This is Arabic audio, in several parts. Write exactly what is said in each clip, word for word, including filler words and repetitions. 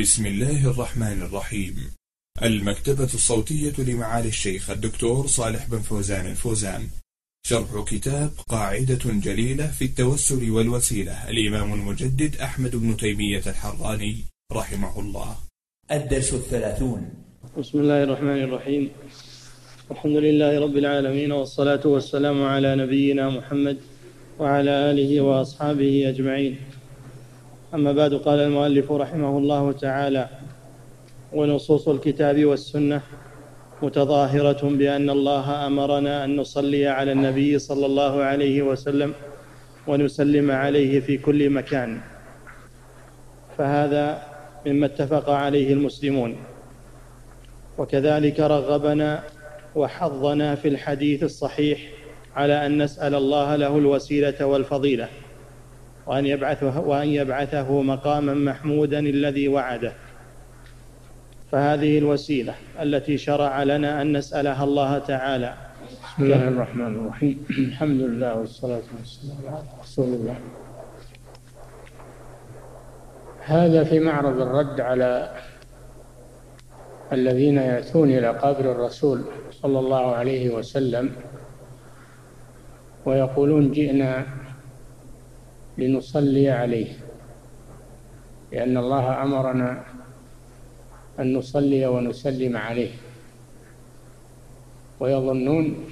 بسم الله الرحمن الرحيم. المكتبة الصوتية لمعالي الشيخ الدكتور صالح بن فوزان الفوزان، شرح كتاب قاعدة جليلة في التوسل والوسيلة، الإمام المجدد أحمد بن تيمية الحراني رحمه الله. الدرس الثلاثون. بسم الله الرحمن الرحيم. الحمد لله رب العالمين، والصلاة والسلام على نبينا محمد وعلى آله وأصحابه أجمعين. أما بعد، قال المؤلف رحمه الله تعالى: ونصوص الكتاب والسنة متظاهرة بأن الله أمرنا أن نصلي على النبي صلى الله عليه وسلم ونسلم عليه في كل مكان، فهذا مما اتفق عليه المسلمون. وكذلك رغبنا وحضنا في الحديث الصحيح على أن نسأل الله له الوسيلة والفضيلة، وأن يبعثه, وأن يبعثه مقاما محمودا الذي وعده. فهذه الوسيلة التي شرع لنا أن نسألها الله تعالى. بسم الله الرحمن الرحيم. الحمد لله والصلاة والسلام على رسول الله. هذا في معرض الرد على الذين يأتون إلى قبر الرسول صلى الله عليه وسلم ويقولون: جئنا لنصلي عليه، لأن الله أمرنا أن نصلي ونسلم عليه، ويظنون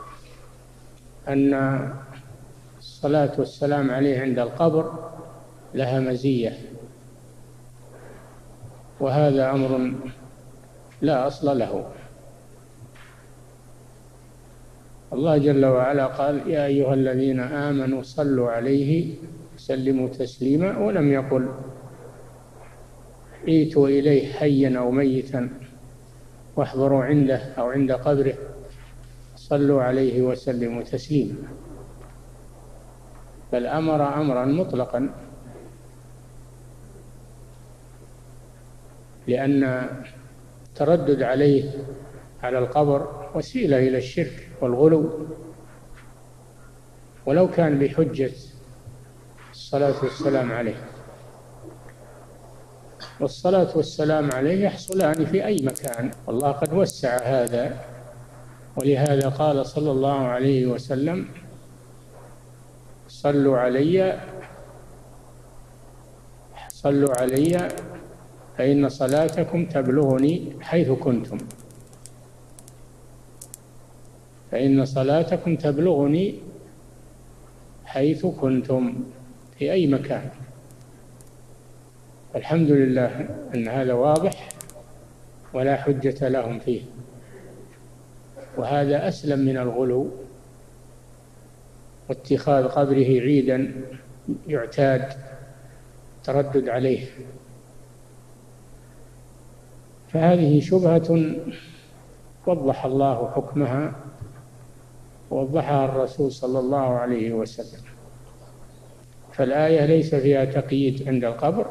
أن الصلاة والسلام عليه عند القبر لها مزية، وهذا أمر لا أصل له. الله جل وعلا قال: يا أيها الذين آمنوا صلوا عليه وسلموا تسليما، ولم يقل ائتوا إليه حيا أو ميتا واحضروا عنده أو عند قبره، صلوا عليه وسلموا تسليما، بل أمر أمرا مطلقا، لأن التردد عليه على القبر وسيلة إلى الشرك والغلو، ولو كان بحجة الصلاة والسلام عليه. والصلاة والسلام عليه يحصلان في أي مكان، والله قد وسع هذا، ولهذا قال صلى الله عليه وسلم: صلوا علي صلوا علي فإن صلاتكم تبلغني حيث كنتم فإن صلاتكم تبلغني حيث كنتم في أي مكان. الحمد لله أن هذا واضح ولا حجة لهم فيه، وهذا أسلم من الغلو واتخاذ قبره عيدا يعتاد تردد عليه. فهذه شبهة وضح الله حكمها ووضحها الرسول صلى الله عليه وسلم. فالآية ليس فيها تقييد عند القبر،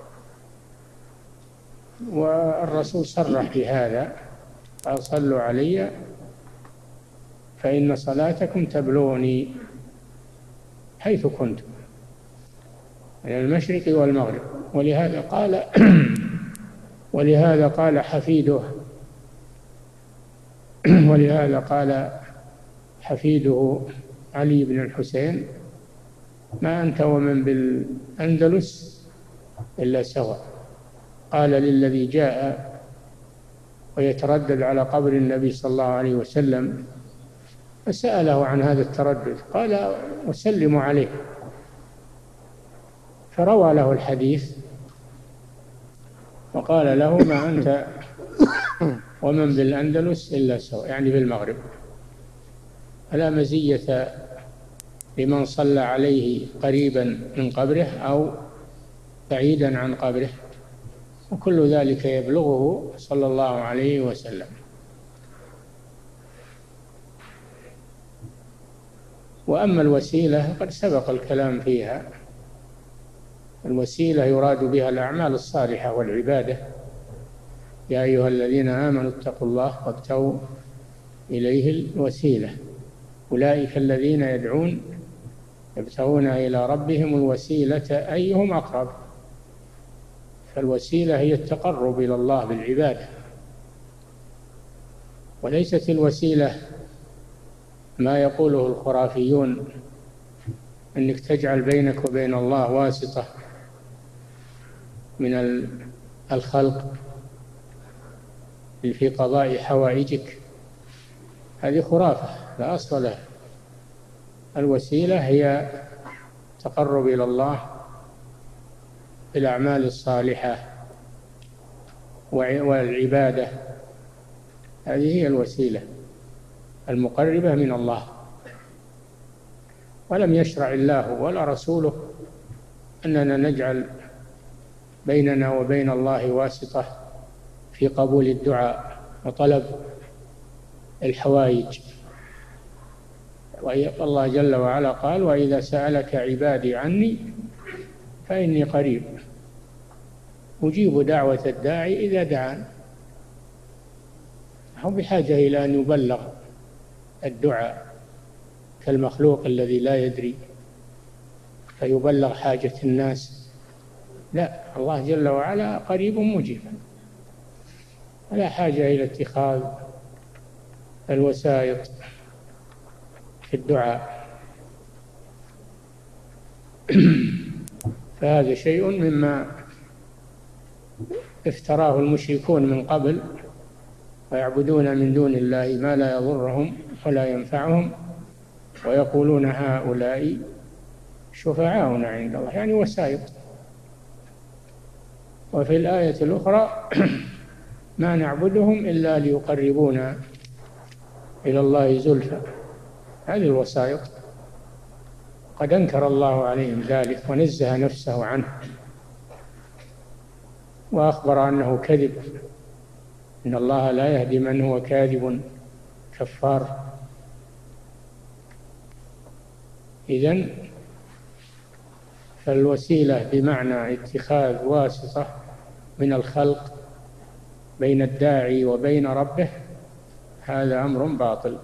والرسول صرح بهذا قال: صلوا علي فإن صلاتكم تبلغني حيث كنتم، من المشرق والمغرب. ولهذا قال ولهذا قال حفيده ولهذا قال حفيده علي بن الحسين: ما أنت ومن بالأندلس إلا سواء. قال للذي جاء ويتردد على قبر النبي صلى الله عليه وسلم فسأله عن هذا التردد، قال: وسلموا عليه. فروى له الحديث وقال له: ما أنت ومن بالأندلس إلا سواء، يعني بالمغرب. فلا مزية لمن صلى عليه قريبا من قبره أو بعيدا عن قبره، وكل ذلك يبلغه صلى الله عليه وسلم. وأما الوسيلة قد سبق الكلام فيها. الوسيلة يراد بها الأعمال الصالحة والعبادة. يا أيها الذين آمنوا اتقوا الله وابتغوا إليه الوسيلة، أولئك الذين يدعون يبتغون إلى ربهم الوسيلة أيهم أقرب. فالوسيلة هي التقرب إلى الله بالعبادة، وليست الوسيلة ما يقوله الخرافيون أنك تجعل بينك وبين الله واسطة من الخلق في قضاء حوائجك. هذه خرافة لا أصل لها. الوسيلة هي تقرب إلى الله بالأعمال الصالحة والعبادة، هذه هي الوسيلة المقربة من الله. ولم يشرع الله ولا رسوله أننا نجعل بيننا وبين الله واسطة في قبول الدعاء وطلب الحوائج. والله جل وعلا قال: وإذا سألك عبادي عني فإني قريب أجيب دعوة الداعي إذا دعان. هم بحاجة إلى أن يبلغ الدعاء كالمخلوق الذي لا يدري فيبلغ حاجة الناس، لا، الله جل وعلا قريب مجيب، ولا حاجة إلى اتخاذ الوسائط في الدعاء. فهذا شيء مما افتراه المشركون من قبل، ويعبدون من دون الله ما لا يضرهم ولا ينفعهم، ويقولون هؤلاء شفعاؤنا عند الله، يعني وسائط. وفي الآية الأخرى: ما نعبدهم إلا ليقربونا إلى الله زلفى. هذه الوسائط قد أنكر الله عليهم ذلك ونزه نفسه عنه، وأخبر أنه كذب، إن الله لا يهدي من هو كاذب كفار. إذن فالوسيلة بمعنى اتخاذ واسطة من الخلق بين الداعي وبين ربه، هذا أمر باطل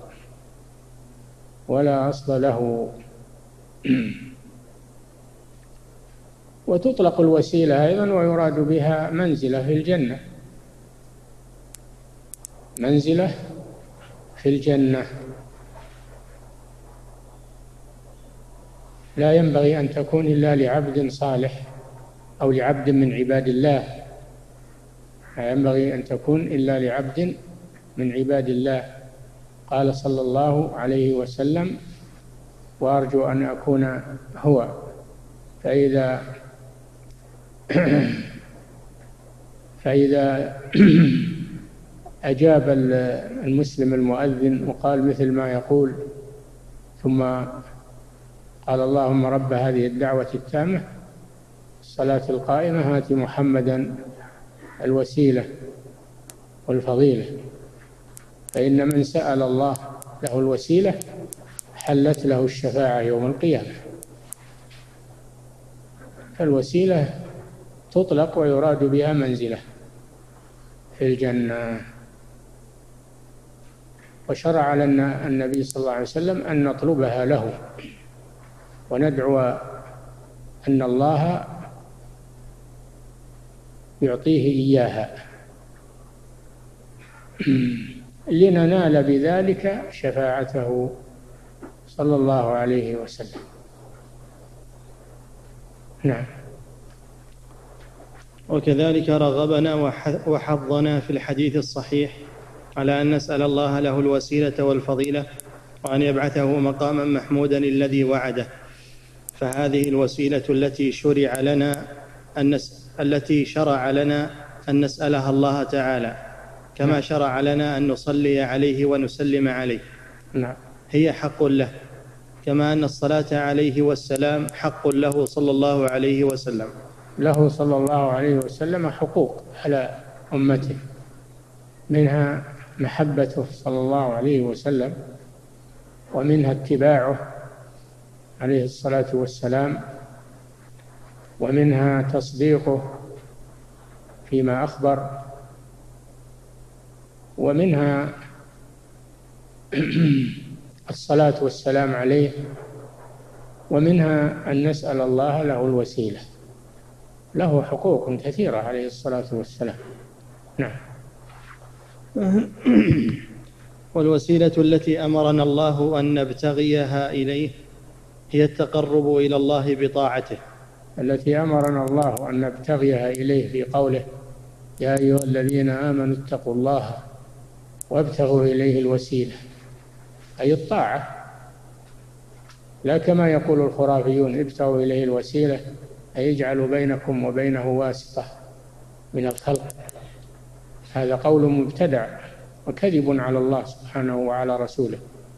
ولا أصل له. وتطلق الوسيلة أيضا ويراد بها منزلة في الجنة، منزلة في الجنة. لا ينبغي أن تكون إلا لعبد صالح أو لعبد من عباد الله، لا ينبغي أن تكون إلا لعبد من عباد الله. قال صلى الله عليه وسلم: وأرجو أن أكون هو. فإذا فإذا أجاب المسلم المؤذن وقال مثل ما يقول، ثم قال: اللهم رب هذه الدعوة التامة الصلاة القائمة آت محمدا الوسيلة والفضيلة، فإن من سأل الله له الوسيلة حلت له الشفاعة يوم القيامة. فالوسيلة تطلق ويراد بها منزلة في الجنة. وشرع لنا النبي صلى الله عليه وسلم أن نطلبها له وندعو أن الله يعطيه إياها لننال بذلك شفاعته صلى الله عليه وسلم. نعم. وكذلك رغبنا وحضنا في الحديث الصحيح على أن نسأل الله له الوسيلة والفضيلة، وأن يبعثه مقاما محمودا الذي وعده. فهذه الوسيلة التي شرع لنا أن نس... التي شرع لنا أن نسألها الله تعالى، كما شرع لنا أن نصلي عليه ونسلم عليه. نعم. هي حق له، كما أن الصلاة عليه والسلام حق له صلى الله عليه وسلم. له صلى الله عليه وسلم حقوق على أمته، منها محبته صلى الله عليه وسلم، ومنها اتباعه عليه الصلاة والسلام، ومنها تصديقه فيما أخبر، ومنها الصلاة والسلام عليه، ومنها أن نسأل الله له الوسيلة. له حقوق كثيرة عليه الصلاة والسلام. نعم. والوسيلة التي أمرنا الله أن نبتغيها إليه هي التقرب إلى الله بطاعته. التي أمرنا الله أن نبتغيها إليه في قوله يا أيها الذين آمنوا اتقوا الله وابتغوا إليه الوسيلة، أي الطاعة، لا كما يقول الخرافيون ابتغوا إليه الوسيلة أي يجعل بينكم وبينه واسطة من الخلق. هذا قول مبتدع وكذب على الله سبحانه وعلى رسوله.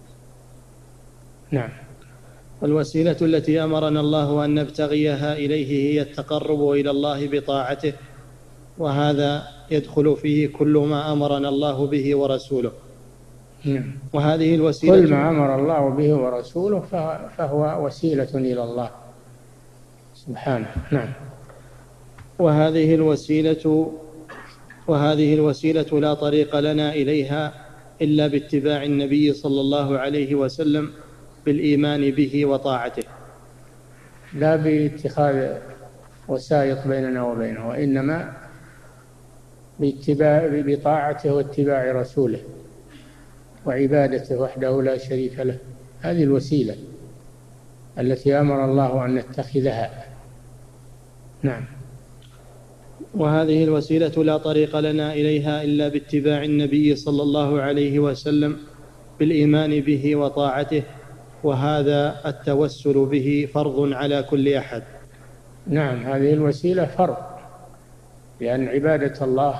نعم. والوسيلة التي أمرنا الله أن نبتغيها إليه هي التقرب إلى الله بطاعته، وهذا يدخل فيه كل ما أمرنا الله به ورسوله. نعم. وهذه الوسيلة كل ما أمر الله به ورسوله فهو وسيلة إلى الله سبحانه. نعم. وهذه الوسيلة وهذه الوسيلة لا طريق لنا إليها إلا باتباع النبي صلى الله عليه وسلم بالإيمان به وطاعته، لا باتخاذ وسائط بيننا وبينه، وإنما باتباع بطاعته واتباع رسوله وعبادته وحده لا شريك له. هذه الوسيلة التي أمر الله أن نتخذها. نعم. وهذه الوسيلة لا طريق لنا إليها إلا باتباع النبي صلى الله عليه وسلم بالإيمان به وطاعته، وهذا التوسل به فرض على كل أحد. نعم، هذه الوسيلة فرض، لأن عبادة الله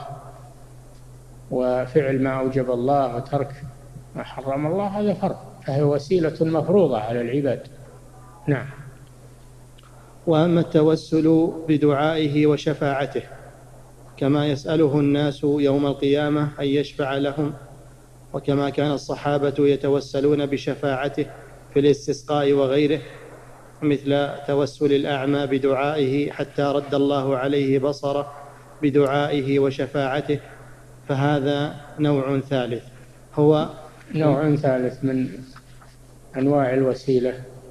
وفعل ما أوجب الله وترك ما حرم الله هذا فرض، فهي وسيلة مفروضة على العباد. نعم. وأما التوسل بدعائه وشفاعته كما يسأله الناس يوم القيامة أن يشفع لهم، وكما كان الصحابة يتوسلون بشفاعته في الاستسقاء وغيره، مثل توسل الأعمى بدعائه حتى رد الله عليه بصره بدعائه وشفاعته، فهذا نوع ثالث، هو نوع ثالث من أنواع الوسيلة،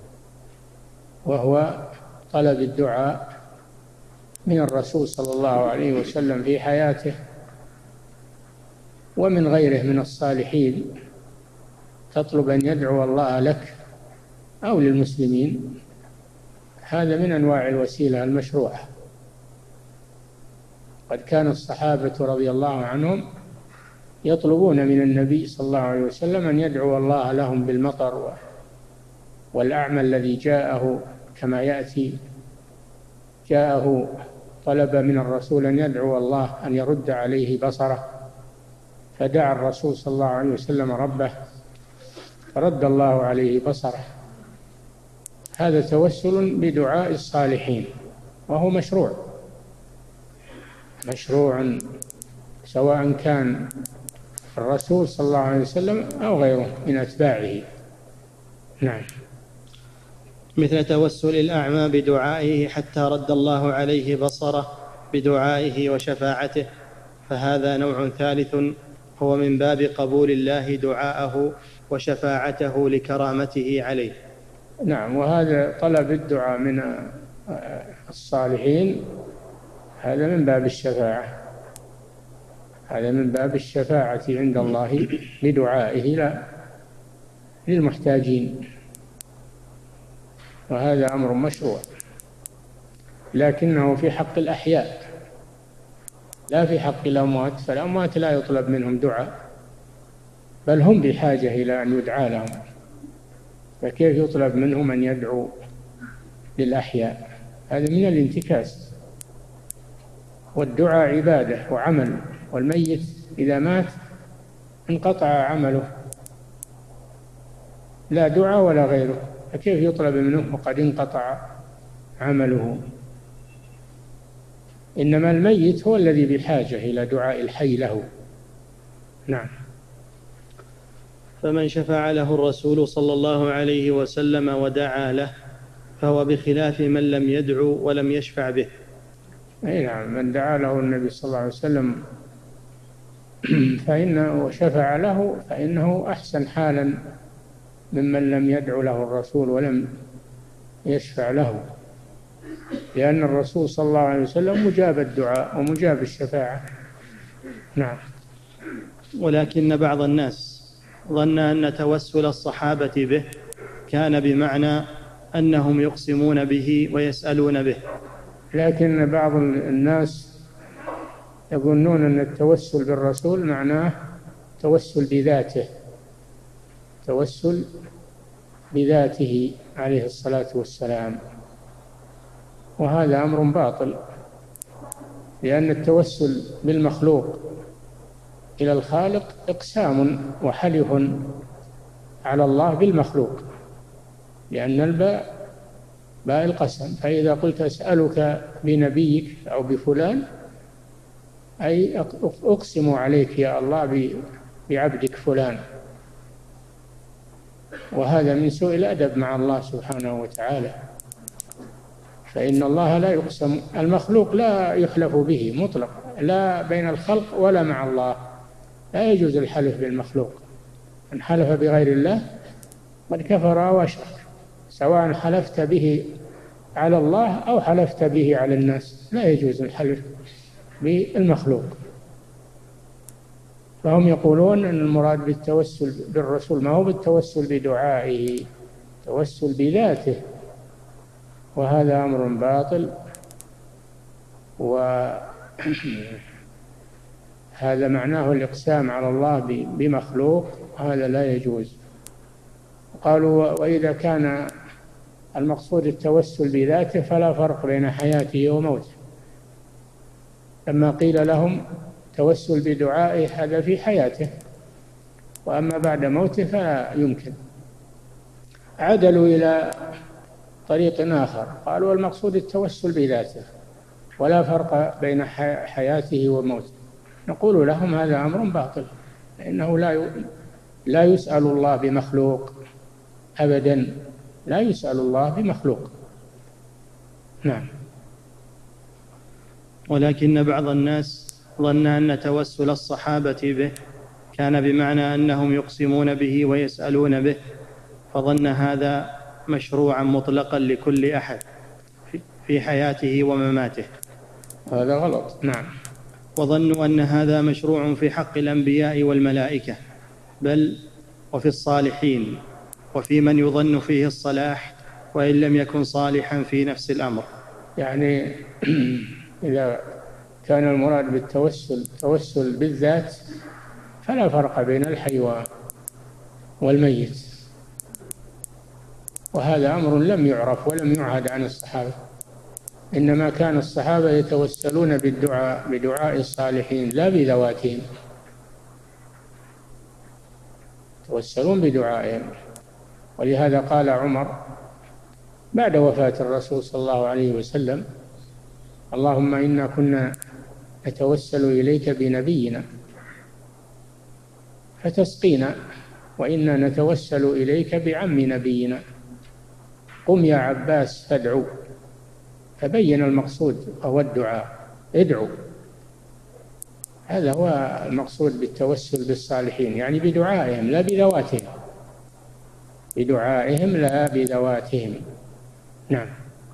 وهو طلب الدعاء من الرسول صلى الله عليه وسلم في حياته ومن غيره من الصالحين، تطلب أن يدعو الله لك أو للمسلمين. هذا من أنواع الوسيلة المشروعة. قد كان الصحابة رضي الله عنهم يطلبون من النبي صلى الله عليه وسلم أن يدعو الله لهم بالمطر، والأعمى الذي جاءه كما يأتي جاءه طلب من الرسول أن يدعو الله أن يرد عليه بصره، فدعا الرسول صلى الله عليه وسلم ربه فرد الله عليه بصره. هذا توسل بدعاء الصالحين، وهو مشروع مشروع سواء كان الرسول صلى الله عليه وسلم أو غيره من أتباعه. نعم. مثل توسل الأعمى بدعائه حتى رد الله عليه بصره بدعائه وشفاعته، فهذا نوع ثالث، هو من باب قبول الله دعاءه وشفاعته لكرامته عليه. نعم. وهذا طلب الدعاء من الصالحين، هذا من باب الشفاعة، هذا من باب الشفاعة عند الله لدعائه لا للمحتاجين، وهذا أمر مشروع، لكنه في حق الأحياء لا في حق الأموات، فالأموات لا يطلب منهم دعاء، بل هم بحاجة إلى أن يدعى لهم، فكيف يطلب منهم أن يدعوا للأحياء؟ هذا من الانتكاس، والدعاء عبادة وعمل، والميت إذا مات انقطع عمله، لا دعاء ولا غيره، فكيف يطلب منه وقد انقطع عمله؟ إنما الميت هو الذي بحاجة إلى دعاء الحي له. نعم. فمن شفع له الرسول صلى الله عليه وسلم ودعا له فهو بخلاف من لم يدعو ولم يشفع به. أي نعم، من دعا له النبي صلى الله عليه وسلم فإنه شفع له فإنه أحسن حالا ممن لم يدعو له الرسول ولم يشفع له. لأن الرسول صلى الله عليه وسلم مجاب الدعاء ومجاب الشفاعة. نعم. ولكن بعض الناس ظن أن توسل الصحابة به كان بمعنى أنهم يقسمون به ويسألون به. لكن بعض الناس يظنون أن التوسل بالرسول معناه توسل بذاته، توسل بذاته عليه الصلاة والسلام، وهذا أمر باطل، لأن التوسل بالمخلوق إلى الخالق إقسام وحلف على الله بالمخلوق، لأن الباء باء القسم، فإذا قلت أسألك بنبيك أو بفلان أي أقسم عليك يا الله بعبدك فلان، وهذا من سوء الأدب مع الله سبحانه وتعالى، فإن الله لا يقسم، المخلوق لا يحلف به مطلق، لا بين الخلق ولا مع الله، لا يجوز الحلف بالمخلوق. من حلف بغير الله قد كفر وأشرك، سواء حلفت به على الله أو حلفت به على الناس، لا يجوز الحلف بالمخلوق. فهم يقولون أن المراد بالتوسل بالرسول ما هو بالتوسل بدعائه، توسل بذاته، وهذا أمر باطل، وهذا معناه الإقسام على الله بمخلوق، هذا لا يجوز. قالوا وإذا كان المقصود التوسل بذاته فلا فرق بين حياته وموته، لما قيل لهم توسل بدعائه هذا في حياته، وأما بعد موته فلا يمكن. عدلوا إلى طريق آخر، قالوا المقصود التوسل بذاته ولا فرق بين حياته وموته. نقول لهم هذا أمر باطل، لأنه لا لا يسأل الله بمخلوق أبدا، لا يسأل الله بمخلوق. نعم. ولكن بعض الناس ظن أن توسل الصحابة به كان بمعنى أنهم يقسمون به ويسألون به، فظن هذا مشروعا مطلقا لكل أحد في حياته ومماته. هذا غلط. نعم. وظنوا أن هذا مشروع في حق الأنبياء والملائكة، بل وفي الصالحين، وفي من يظن فيه الصلاح وإن لم يكن صالحا في نفس الأمر. يعني إذا كان المراد بالتوسل توسل بالذات فلا فرق بين الحي والميت، وهذا أمر لم يعرف ولم يعهد عن الصحابة، إنما كان الصحابة يتوسلون بالدعاء بدعاء الصالحين لا بذواتهم، يتوسلون بدعائهم. ولهذا قال عمر بعد وفاة الرسول صلى الله عليه وسلم اللهم إنا كنا نتوسل إليك بنبينا فتسقينا، وإنا نتوسل إليك بعم نبينا، قم يا عباس فادعو. فبين المقصود وهو الدعاء، ادعو، هذا هو المقصود بالتوسل بالصالحين، يعني بدعائهم لا بذواتهم، بدعائهم لا بذواتهم. نعم.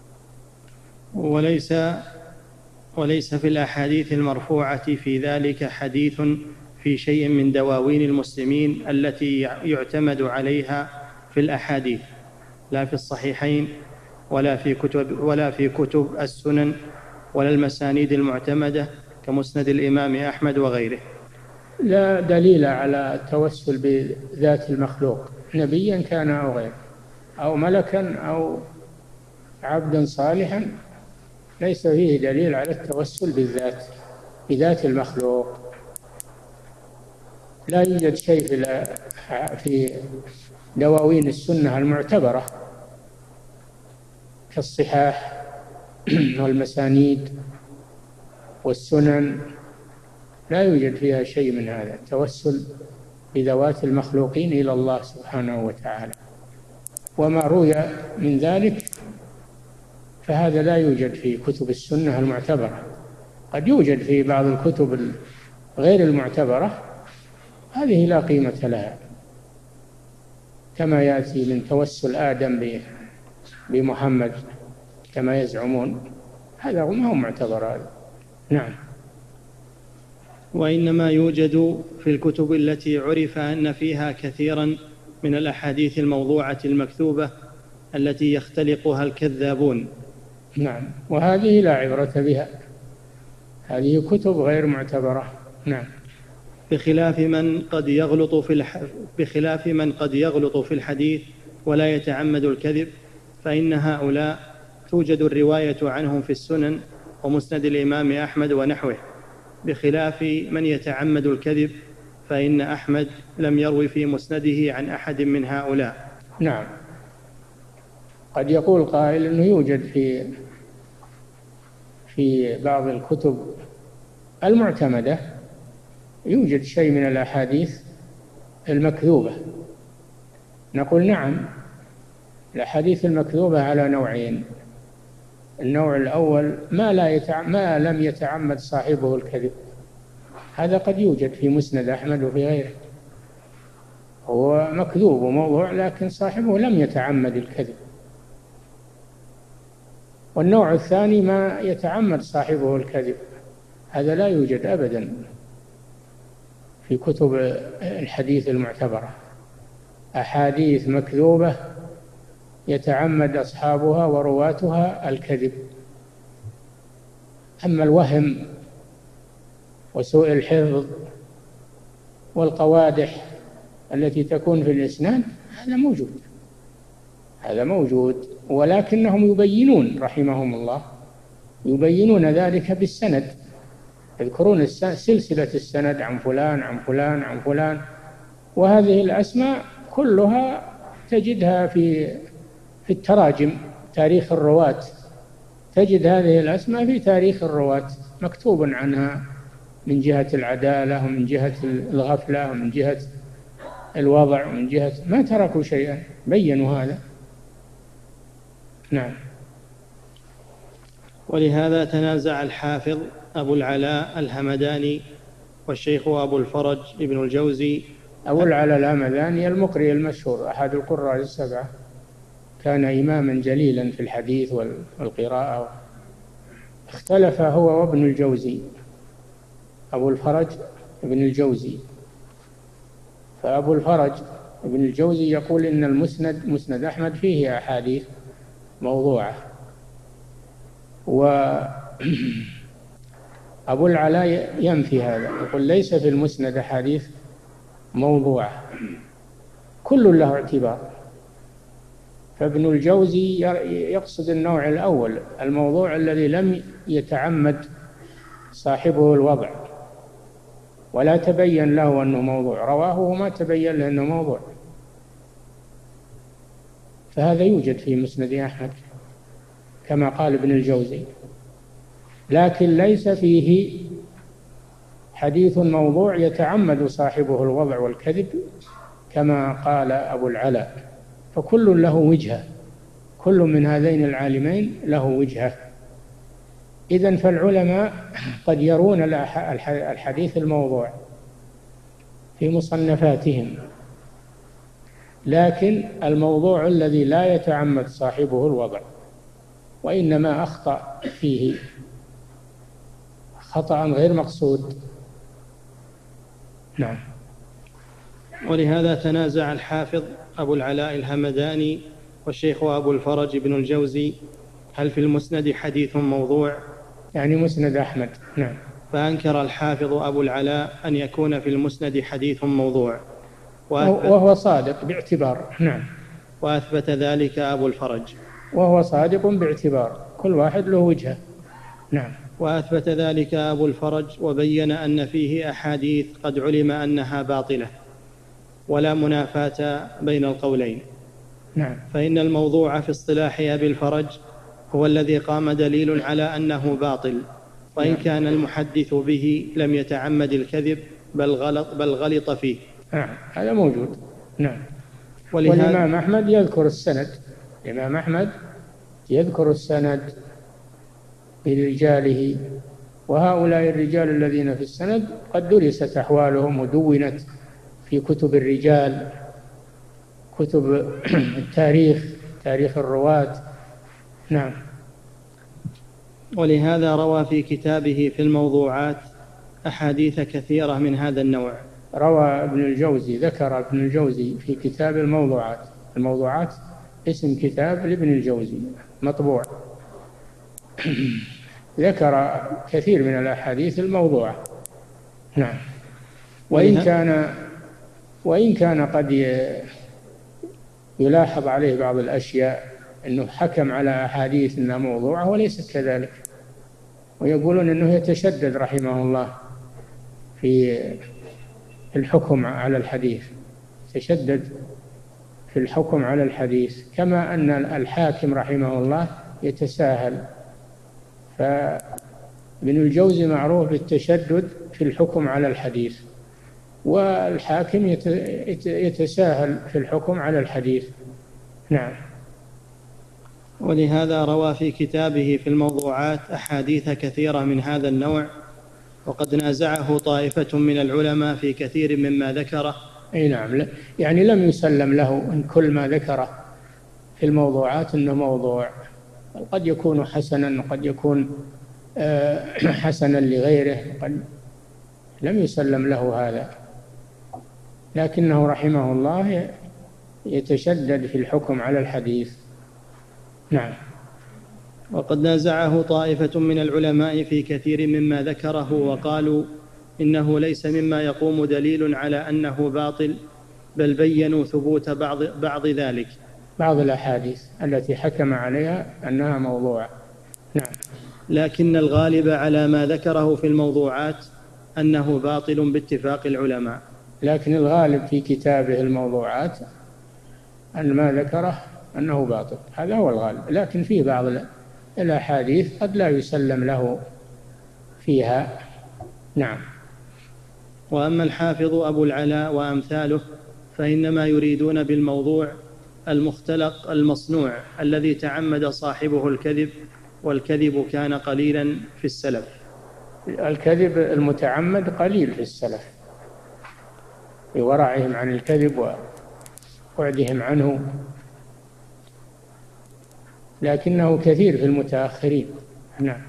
وليس وليس في الأحاديث المرفوعة في ذلك حديث في شيء من دواوين المسلمين التي يعتمد عليها في الأحاديث، لا في الصحيحين ولا في كتب ولا في كتب السنن ولا المسانيد المعتمدة كمسند الإمام أحمد وغيره. لا دليل على التوسل بذات المخلوق، نبيا كان أو غيره، أو ملكا أو عبدا صالحا، ليس فيه دليل على التوسل بالذات بذات المخلوق. لا يوجد شيء في دواوين السنة المعتبرة كالصحاح والمسانيد والسنن، لا يوجد فيها شيء من هذا التوسل بذوات المخلوقين إلى الله سبحانه وتعالى. وما روي من ذلك فهذا لا يوجد في كتب السنة المعتبرة، قد يوجد في بعض الكتب غير المعتبرة، هذه لا قيمة لها، كما يأتي من توسل آدم بمحمد كما يزعمون، هذا ما هو معتبر هذا. نعم. وإنما يوجد في الكتب التي عرف أن فيها كثيرا من الأحاديث الموضوعة المكتوبة التي يختلقها الكذابون. نعم، وهذه لا عبرة بها، هذه كتب غير معتبرة. نعم. بخلاف من قد يغلط في الح... بخلاف من قد يغلط في الحديث ولا يتعمد الكذب، فإن هؤلاء توجد الرواية عنهم في السنن ومسند الإمام أحمد ونحوه، بخلاف من يتعمد الكذب، فإن أحمد لم يروي في مسنده عن أحد من هؤلاء. نعم. قد يقول قائل أنه يوجد في في بعض الكتب المعتمدة يوجد شيء من الأحاديث المكذوبة. نقول نعم، الأحاديث المكذوبة على نوعين. النوع الأول ما, لا يتع... ما لم يتعمد صاحبه الكذب، هذا قد يوجد في مسند أحمد وفي غيره، هو مكذوب وموضوع لكن صاحبه لم يتعمد الكذب. والنوع الثاني ما يتعمد صاحبه الكذب، هذا لا يوجد أبدا في كتب الحديث المعتبرة، أحاديث مكذوبة يتعمد أصحابها ورواتها الكذب. أما الوهم وسوء الحفظ والقوادح التي تكون في الإسناد هذا موجود، هذا موجود، ولكنهم يبينون رحمهم الله، يبينون ذلك بالسند، يذكرون سلسلة السند عن فلان عن فلان عن فلان، وهذه الأسماء كلها تجدها في في التراجم، تاريخ الرواة، تجد هذه الأسماء في تاريخ الرواة مكتوب عنها من جهة العدالة ومن جهة الغفلة ومن جهة الوضع ومن جهة ما تركوا شيئا، بينوا هذا. نعم. ولهذا تنازع الحافظ أبو العلاء الهمداني والشيخ أبو الفرج ابن الجوزي. أبو العلاء الهمداني المقري المشهور أحد القراء السبعة، كان إماما جليلا في الحديث والقراءة. اختلف هو وابن الجوزي، أبو الفرج ابن الجوزي، فأبو الفرج ابن الجوزي يقول إن المسند مسند أحمد فيه أحاديث موضوعة، وأبو العلاء ينفي هذا، يقول ليس في المسند أحاديث موضوعة، كل له اعتبار. فابن الجوزي يقصد النوع الأول، الموضوع الذي لم يتعمد صاحبه الوضع ولا تبين له أنه موضوع، رواه وما تبين له أنه موضوع، فهذا يوجد في مسند أحمد كما قال ابن الجوزي، لكن ليس فيه حديث موضوع يتعمد صاحبه الوضع والكذب كما قال أبو العلاء. فكل له وجهة، كل من هذين العالمين له وجهة. إذن فالعلماء قد يرون الحديث الموضوع في مصنفاتهم، لكن الموضوع الذي لا يتعمد صاحبه الوضع وإنما أخطأ فيه خطأ غير مقصود. نعم. ولهذا تنازع الحافظ أبو العلاء الهمداني والشيخ أبو الفرج بن الجوزي هل في المسند حديث موضوع، يعني مسند أحمد. نعم. فأنكر الحافظ أبو العلاء أن يكون في المسند حديث موضوع، وهو صادق باعتبار. نعم. وأثبت ذلك أبو الفرج، وهو صادق باعتبار، كل واحد له وجهة. نعم. وأثبت ذلك أبو الفرج وبين أن فيه أحاديث قد علم أنها باطلة ولا منافاة بين القولين. نعم. فإن الموضوع في اصطلاح أبي الفرج هو الذي قام دليل على أنه باطل، وإن نعم. كان المحدث به لم يتعمد الكذب بل غلط, بل غلط فيه. نعم. هذا موجود. نعم. ولهذا والإمام أحمد يذكر السند، الإمام أحمد يذكر السند برجاله، وهؤلاء الرجال الذين في السند قد درست أحوالهم ودونت في كتب الرجال، كتب التاريخ، تاريخ الرواة. نعم. ولهذا روى في كتابه في الموضوعات أحاديث كثيرة من هذا النوع. روى ابن الجوزي، ذكر ابن الجوزي في كتاب الموضوعات، الموضوعات اسم كتاب لابن الجوزي مطبوع، ذكر كثير من الأحاديث الموضوعة. نعم. وإن كان وإن كان قد يلاحظ عليه بعض الأشياء أنه حكم على أحاديث أنها موضوعة وليست كذلك، ويقولون أنه يتشدد رحمه الله في الحكم على الحديث، تشدد في الحكم على الحديث، كما أن الحاكم رحمه الله يتساهل. فابن الجوزي معروف بالتشدد في الحكم على الحديث، والحاكم يتساهل في الحكم على الحديث. نعم. ولهذا روى في كتابه في الموضوعات أحاديث كثيرة من هذا النوع، وقد نازعه طائفة من العلماء في كثير مما ذكره. أي نعم، يعني لم يسلم له أن كل ما ذكره في الموضوعات أنه موضوع، قد يكون حسنا وقد يكون حسنا لغيره، قد لم يسلم له هذا، لكنه رحمه الله يتشدد في الحكم على الحديث. نعم. وقد نازعه طائفة من العلماء في كثير مما ذكره، وقالوا إنه ليس مما يقوم دليل على أنه باطل، بل بينوا ثبوت بعض, بعض ذلك، بعض الأحاديث التي حكم عليها أنها موضوعة. نعم. لكن الغالب على ما ذكره في الموضوعات أنه باطل باتفاق العلماء. لكن الغالب في كتابه الموضوعات أن ما ذكره أنه باطل، هذا هو الغالب، لكن فيه بعض الأحاديث قد لا يسلم له فيها. نعم. وأما الحافظ أبو العلاء وأمثاله فإنما يريدون بالموضوع المختلق المصنوع الذي تعمد صاحبه الكذب، والكذب كان قليلا في السلف. الكذب المتعمد قليل في السلف، بورعهم عن الكذب وبعدهم عنه، لكنه كثير في المتأخرين. نعم.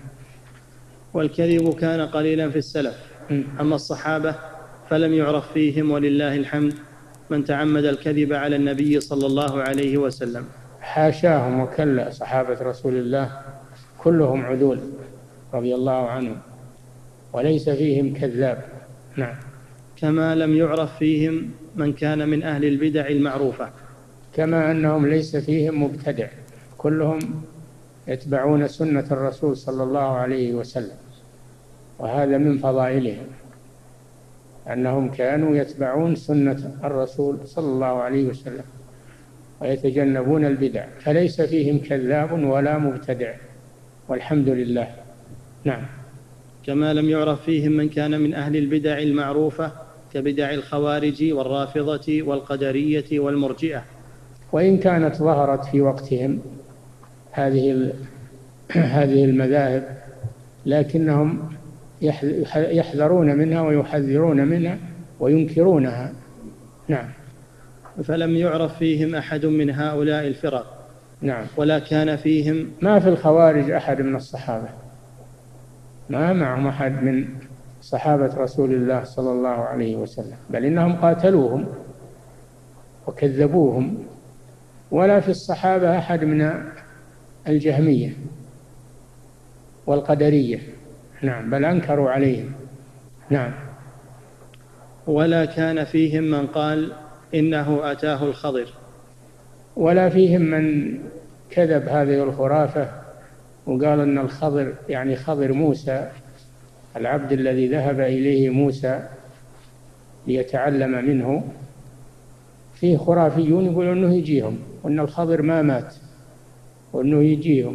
والكذب كان قليلا في السلف. أما الصحابة فلم يعرف فيهم ولله الحمد من تعمد الكذب على النبي صلى الله عليه وسلم. حاشاهم وكلا، صحابة رسول الله كلهم عدول رضي الله عنهم، وليس فيهم كذاب. نعم. كما لم يعرف فيهم من كان من أهل البدع المعروفة، كما أنهم ليس فيهم مبتدع، كلهم يتبعون سنة الرسول صلى الله عليه وسلم، وهذا من فضائلهم أنهم كانوا يتبعون سنة الرسول صلى الله عليه وسلم ويتجنبون البدع، فليس فيهم كذاب ولا مبتدع، والحمد لله. نعم. كما لم يعرف فيهم من كان من أهل البدع المعروفة كبدع الخوارج والرافضة والقدرية والمرجئة، وإن كانت ظهرت في وقتهم هذه هذه المذاهب، لكنهم يحذرون منها ويحذرون منها وينكرونها. نعم. فلم يعرف فيهم أحد من هؤلاء الفرق. نعم. ولا كان فيهم، ما في الخوارج أحد من الصحابة، ما معهم أحد من صحابة رسول الله صلى الله عليه وسلم، بل إنهم قاتلوهم وكذبوهم. ولا في الصحابة أحد من الجهمية والقدرية، نعم، بل أنكروا عليهم. نعم. ولا كان فيهم من قال إنه أتاه الخضر، ولا فيهم من كذب هذه الخرافة وقال أن الخضر يعني خضر موسى، العبد الذي ذهب إليه موسى ليتعلم منه. فيه خرافيون يقولون أنه يجيهم، وأن الخضر ما مات وأنه يجيهم.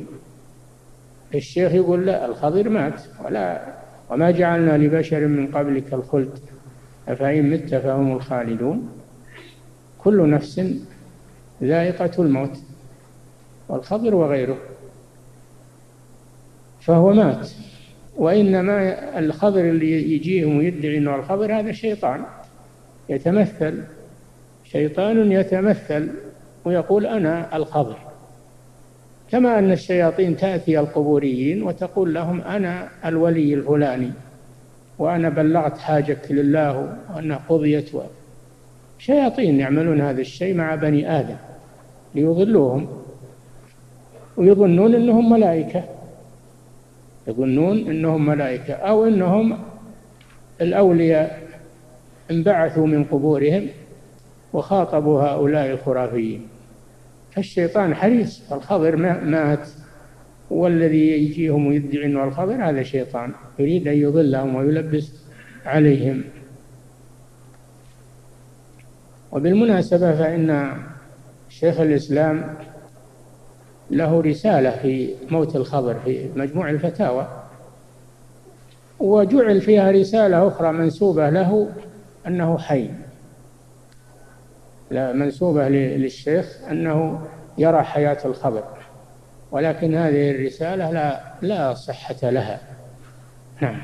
الشيخ يقول لا، الخضر مات، ولا وما جعلنا لبشر من قبلك الخلد أفإن مت فهم الخالدون، كل نفس ذائقة الموت، والخضر وغيره، فهو مات. وإنما الخضر اللي يجيهم ويدعي أنه الخضر هذا شيطان يتمثل، شيطان يتمثل ويقول أنا الخضر، كما أن الشياطين تأتي القبوريين وتقول لهم أنا الولي الفلاني وأنا بلغت حاجك لله وأنها قضيت. شياطين يعملون هذا الشيء مع بني آدم ليضلوهم ويظنون أنهم ملائكة، يظنون أنهم ملائكة أو أنهم الأولياء انبعثوا من قبورهم وخاطبوا هؤلاء الخرافيين. فالشيطان حريص. الخضر مات والذي يجيهم ويدعي أنه الخضر هذا شيطان يريد أن يضلهم ويلبس عليهم. وبالمناسبة فإن شيخ الإسلام له رسالة في موت الخضر في مجموع الفتاوى، وجعل فيها رسالة أخرى منسوبة له أنه حي، لا منسوبة للشيخ أنه يرى حياة الخضر، ولكن هذه الرسالة لا لا صحة لها. نعم.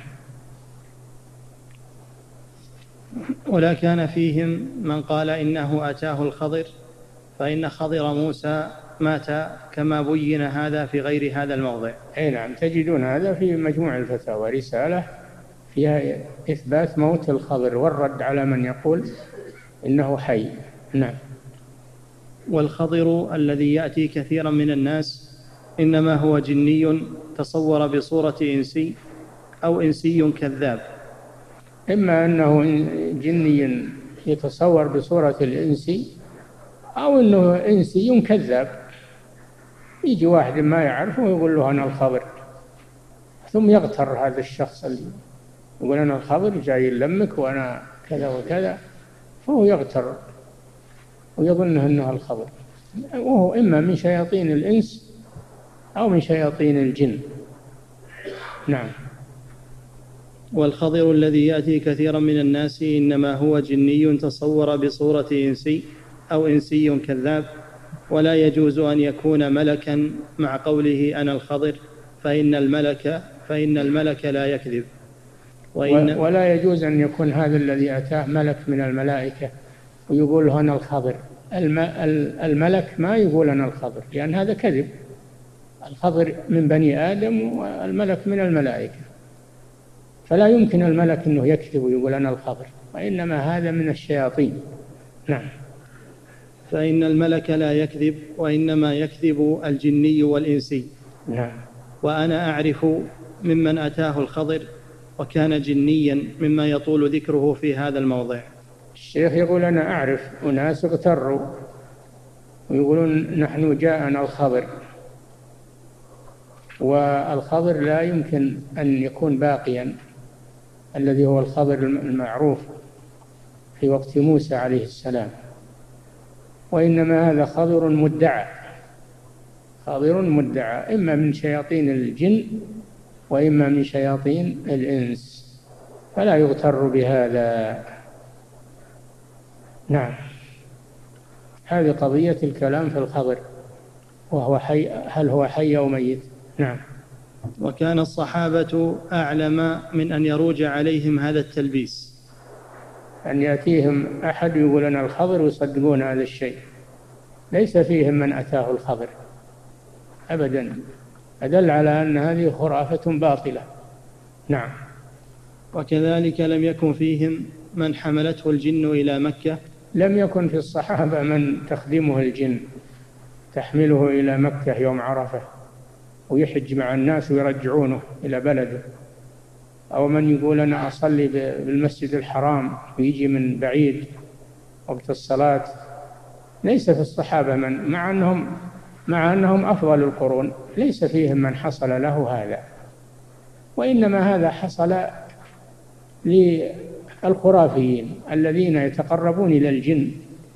ولا كان فيهم من قال إنه أتاه الخضر، فإن خضر موسى مات كما بين هذا في غير هذا الموضع. أي نعم، تجدون هذا في مجموع الفتاوى رسالة فيها إثبات موت الخضر والرد على من يقول إنه حي. نعم. والخضر الذي يأتي كثيرا من الناس إنما هو جني تصور بصورة إنسي أو إنسي كذاب. إما أنه جني يتصور بصورة الإنسي أو أنه إنسي كذاب، يجي واحد ما يعرفه ويقول له أنا الخضر، ثم يغتر هذا الشخص اللي يقول أنا الخضر جاي يلمك وأنا كذا وكذا، فهو يغتر ويظن أنه الخضر، وهو إما من شياطين الإنس أو من شياطين الجن. نعم. والخضر الذي يأتي كثيرا من الناس إنما هو جني تصور بصورة إنسي أو إنسي كذاب، ولا يجوز أن يكون ملكا مع قوله أنا الخضر، فإن الملك فإن الملك لا يكذب. وإن ولا يجوز أن يكون هذا الذي أتاه ملك من الملائكة ويقول أنا الخضر. الملك ما يقول أنا الخضر، لأن هذا كذب. الخضر من بني آدم والملك من الملائكة، فلا يمكن الملك أنه يكذب ويقول أنا الخضر، وإنما هذا من الشياطين. نعم. فإن الملك لا يكذب، وإنما يكذب الجني والإنسي. نعم. وأنا أعرف ممن أتاه الخضر وكان جنيا مما يطول ذكره في هذا الموضع. الشيخ يقول أنا أعرف أناس اغتروا ويقولون نحن جاءنا الخضر، والخضر لا يمكن أن يكون باقيا الذي هو الخضر المعروف في وقت موسى عليه السلام، وإنما هذا خضر مدعى، خضر مدعى إما من شياطين الجن وإما من شياطين الإنس، فلا يغتر بهذا. نعم. هذه قضية الكلام في الخضر، وهو حي، هل هو حي أو ميت. نعم. وكان الصحابة أعلم من أن يروج عليهم هذا التلبيس، أن يأتيهم أحد يقول أنا الخضر ويصدقون هذا الشيء، ليس فيهم من أتاه الخضر أبدا، أدل على أن هذه خرافة باطلة. نعم. وكذلك لم يكن فيهم من حملته الجن إلى مكة. لم يكن في الصحابة من تخدمه الجن تحمله إلى مكة يوم عرفة ويحج مع الناس ويرجعونه إلى بلده، أو من يقول أنا أصلي بالمسجد الحرام ويجي من بعيد وقت الصلاة. ليس في الصحابة من، مع أنهم مع أنهم أفضل القرون، ليس فيهم من حصل له هذا، وإنما هذا حصل للخرافيين الذين يتقربون إلى الجن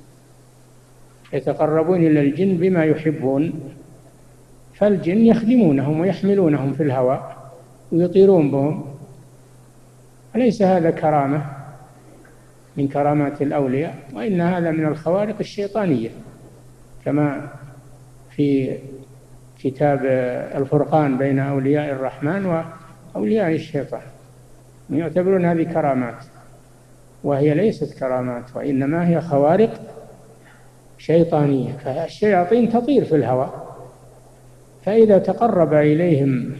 يتقربون إلى الجن بما يحبون، فالجن يخدمونهم ويحملونهم في الهواء ويطيرون بهم. أليس هذا كرامة من كرامات الأولياء؟ وإن هذا من الخوارق الشيطانية، كما في كتاب الفرقان بين أولياء الرحمن وأولياء الشيطان، يعتبرون هذه كرامات، وهي ليست كرامات، وإنما هي خوارق شيطانية. فالشياطين تطير في الهواء، فإذا تقرب إليهم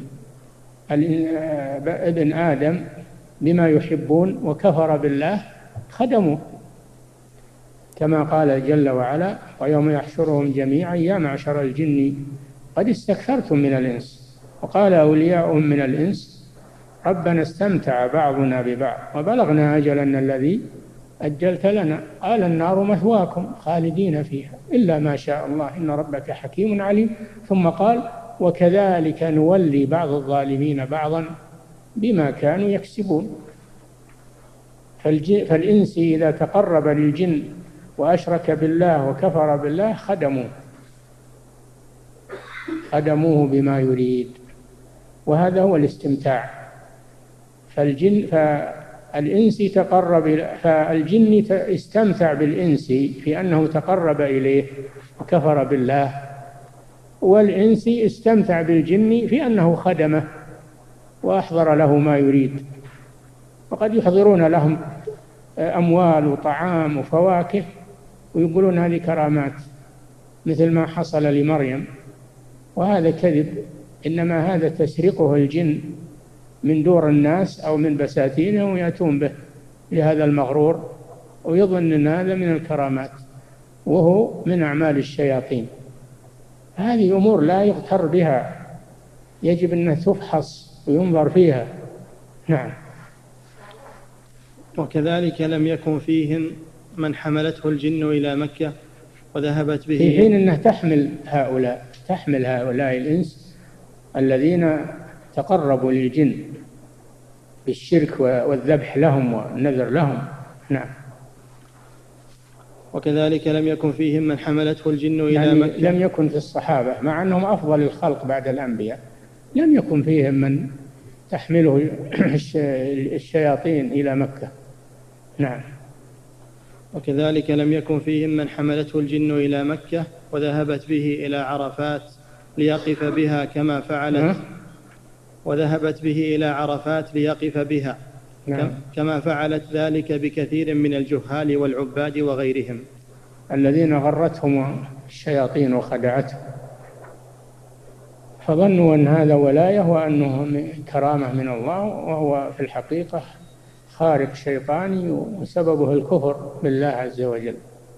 ابن آدم بما يحبون وكفر بالله خدموه، كما قال جل وعلا: ويوم يحشرهم جميعا يا معشر الجن قد استكثرتم من الإنس. وقال أولياؤهم من الإنس: ربنا استمتع بعضنا ببعض وبلغنا أجلنا الذي أجلت لنا، قال النار مثواكم خالدين فيها إلا ما شاء الله إن ربك حكيم عليم. ثم قال: وكذلك نولي بعض الظالمين بعضا بما كانوا يكسبون. فالإنس إذا تقرب للجن وأشرك بالله وكفر بالله خدموه خدموه بما يريد، وهذا هو الاستمتاع. فالجن فالإنس تقرب فالجن استمتع بالإنس في أنه تقرب إليه وكفر بالله، والإنس استمتع بالجن في أنه خدمه وأحضر له ما يريد. وقد يحضرون لهم أموال وطعام وفواكه ويقولون هذه كرامات، مثل ما حصل لمريم، وهذا كذب، إنما هذا تسرقه الجن من دور الناس أو من بساتينهم ويأتون به لهذا المغرور ويظن أن هذا من الكرامات وهو من أعمال الشياطين. هذه أمور لا يغتر بها، يجب أن تفحص وينظر فيها. نعم. وكذلك لم يكن فيهم من حملته الجن إلى مكة وذهبت به، في حين أنها تحمل هؤلاء تحمل هؤلاء الإنس الذين تقربوا للجن بالشرك والذبح لهم والنذر لهم. نعم. وكذلك لم يكن فيهم من حملته الجن إلى يعني مكة، لم يكن في الصحابة مع أنهم أفضل الخلق بعد الأنبياء، لم يكن فيهم من تحمله الشياطين إلى مكة. نعم. وكذلك لم يكن فيهم من حملته الجن إلى مكة وذهبت به إلى عرفات ليقف بها كما فعلت وذهبت به إلى عرفات ليقف بها نعم. كما فعلت ذلك بكثير من الجهال والعباد وغيرهم الذين غرتهم الشياطين وخدعتهم، فظنوا أن هذا ولاية وأنه كرامة من الله، وهو في الحقيقة خارق شيطاني وسببه الكفر بالله عز وجل،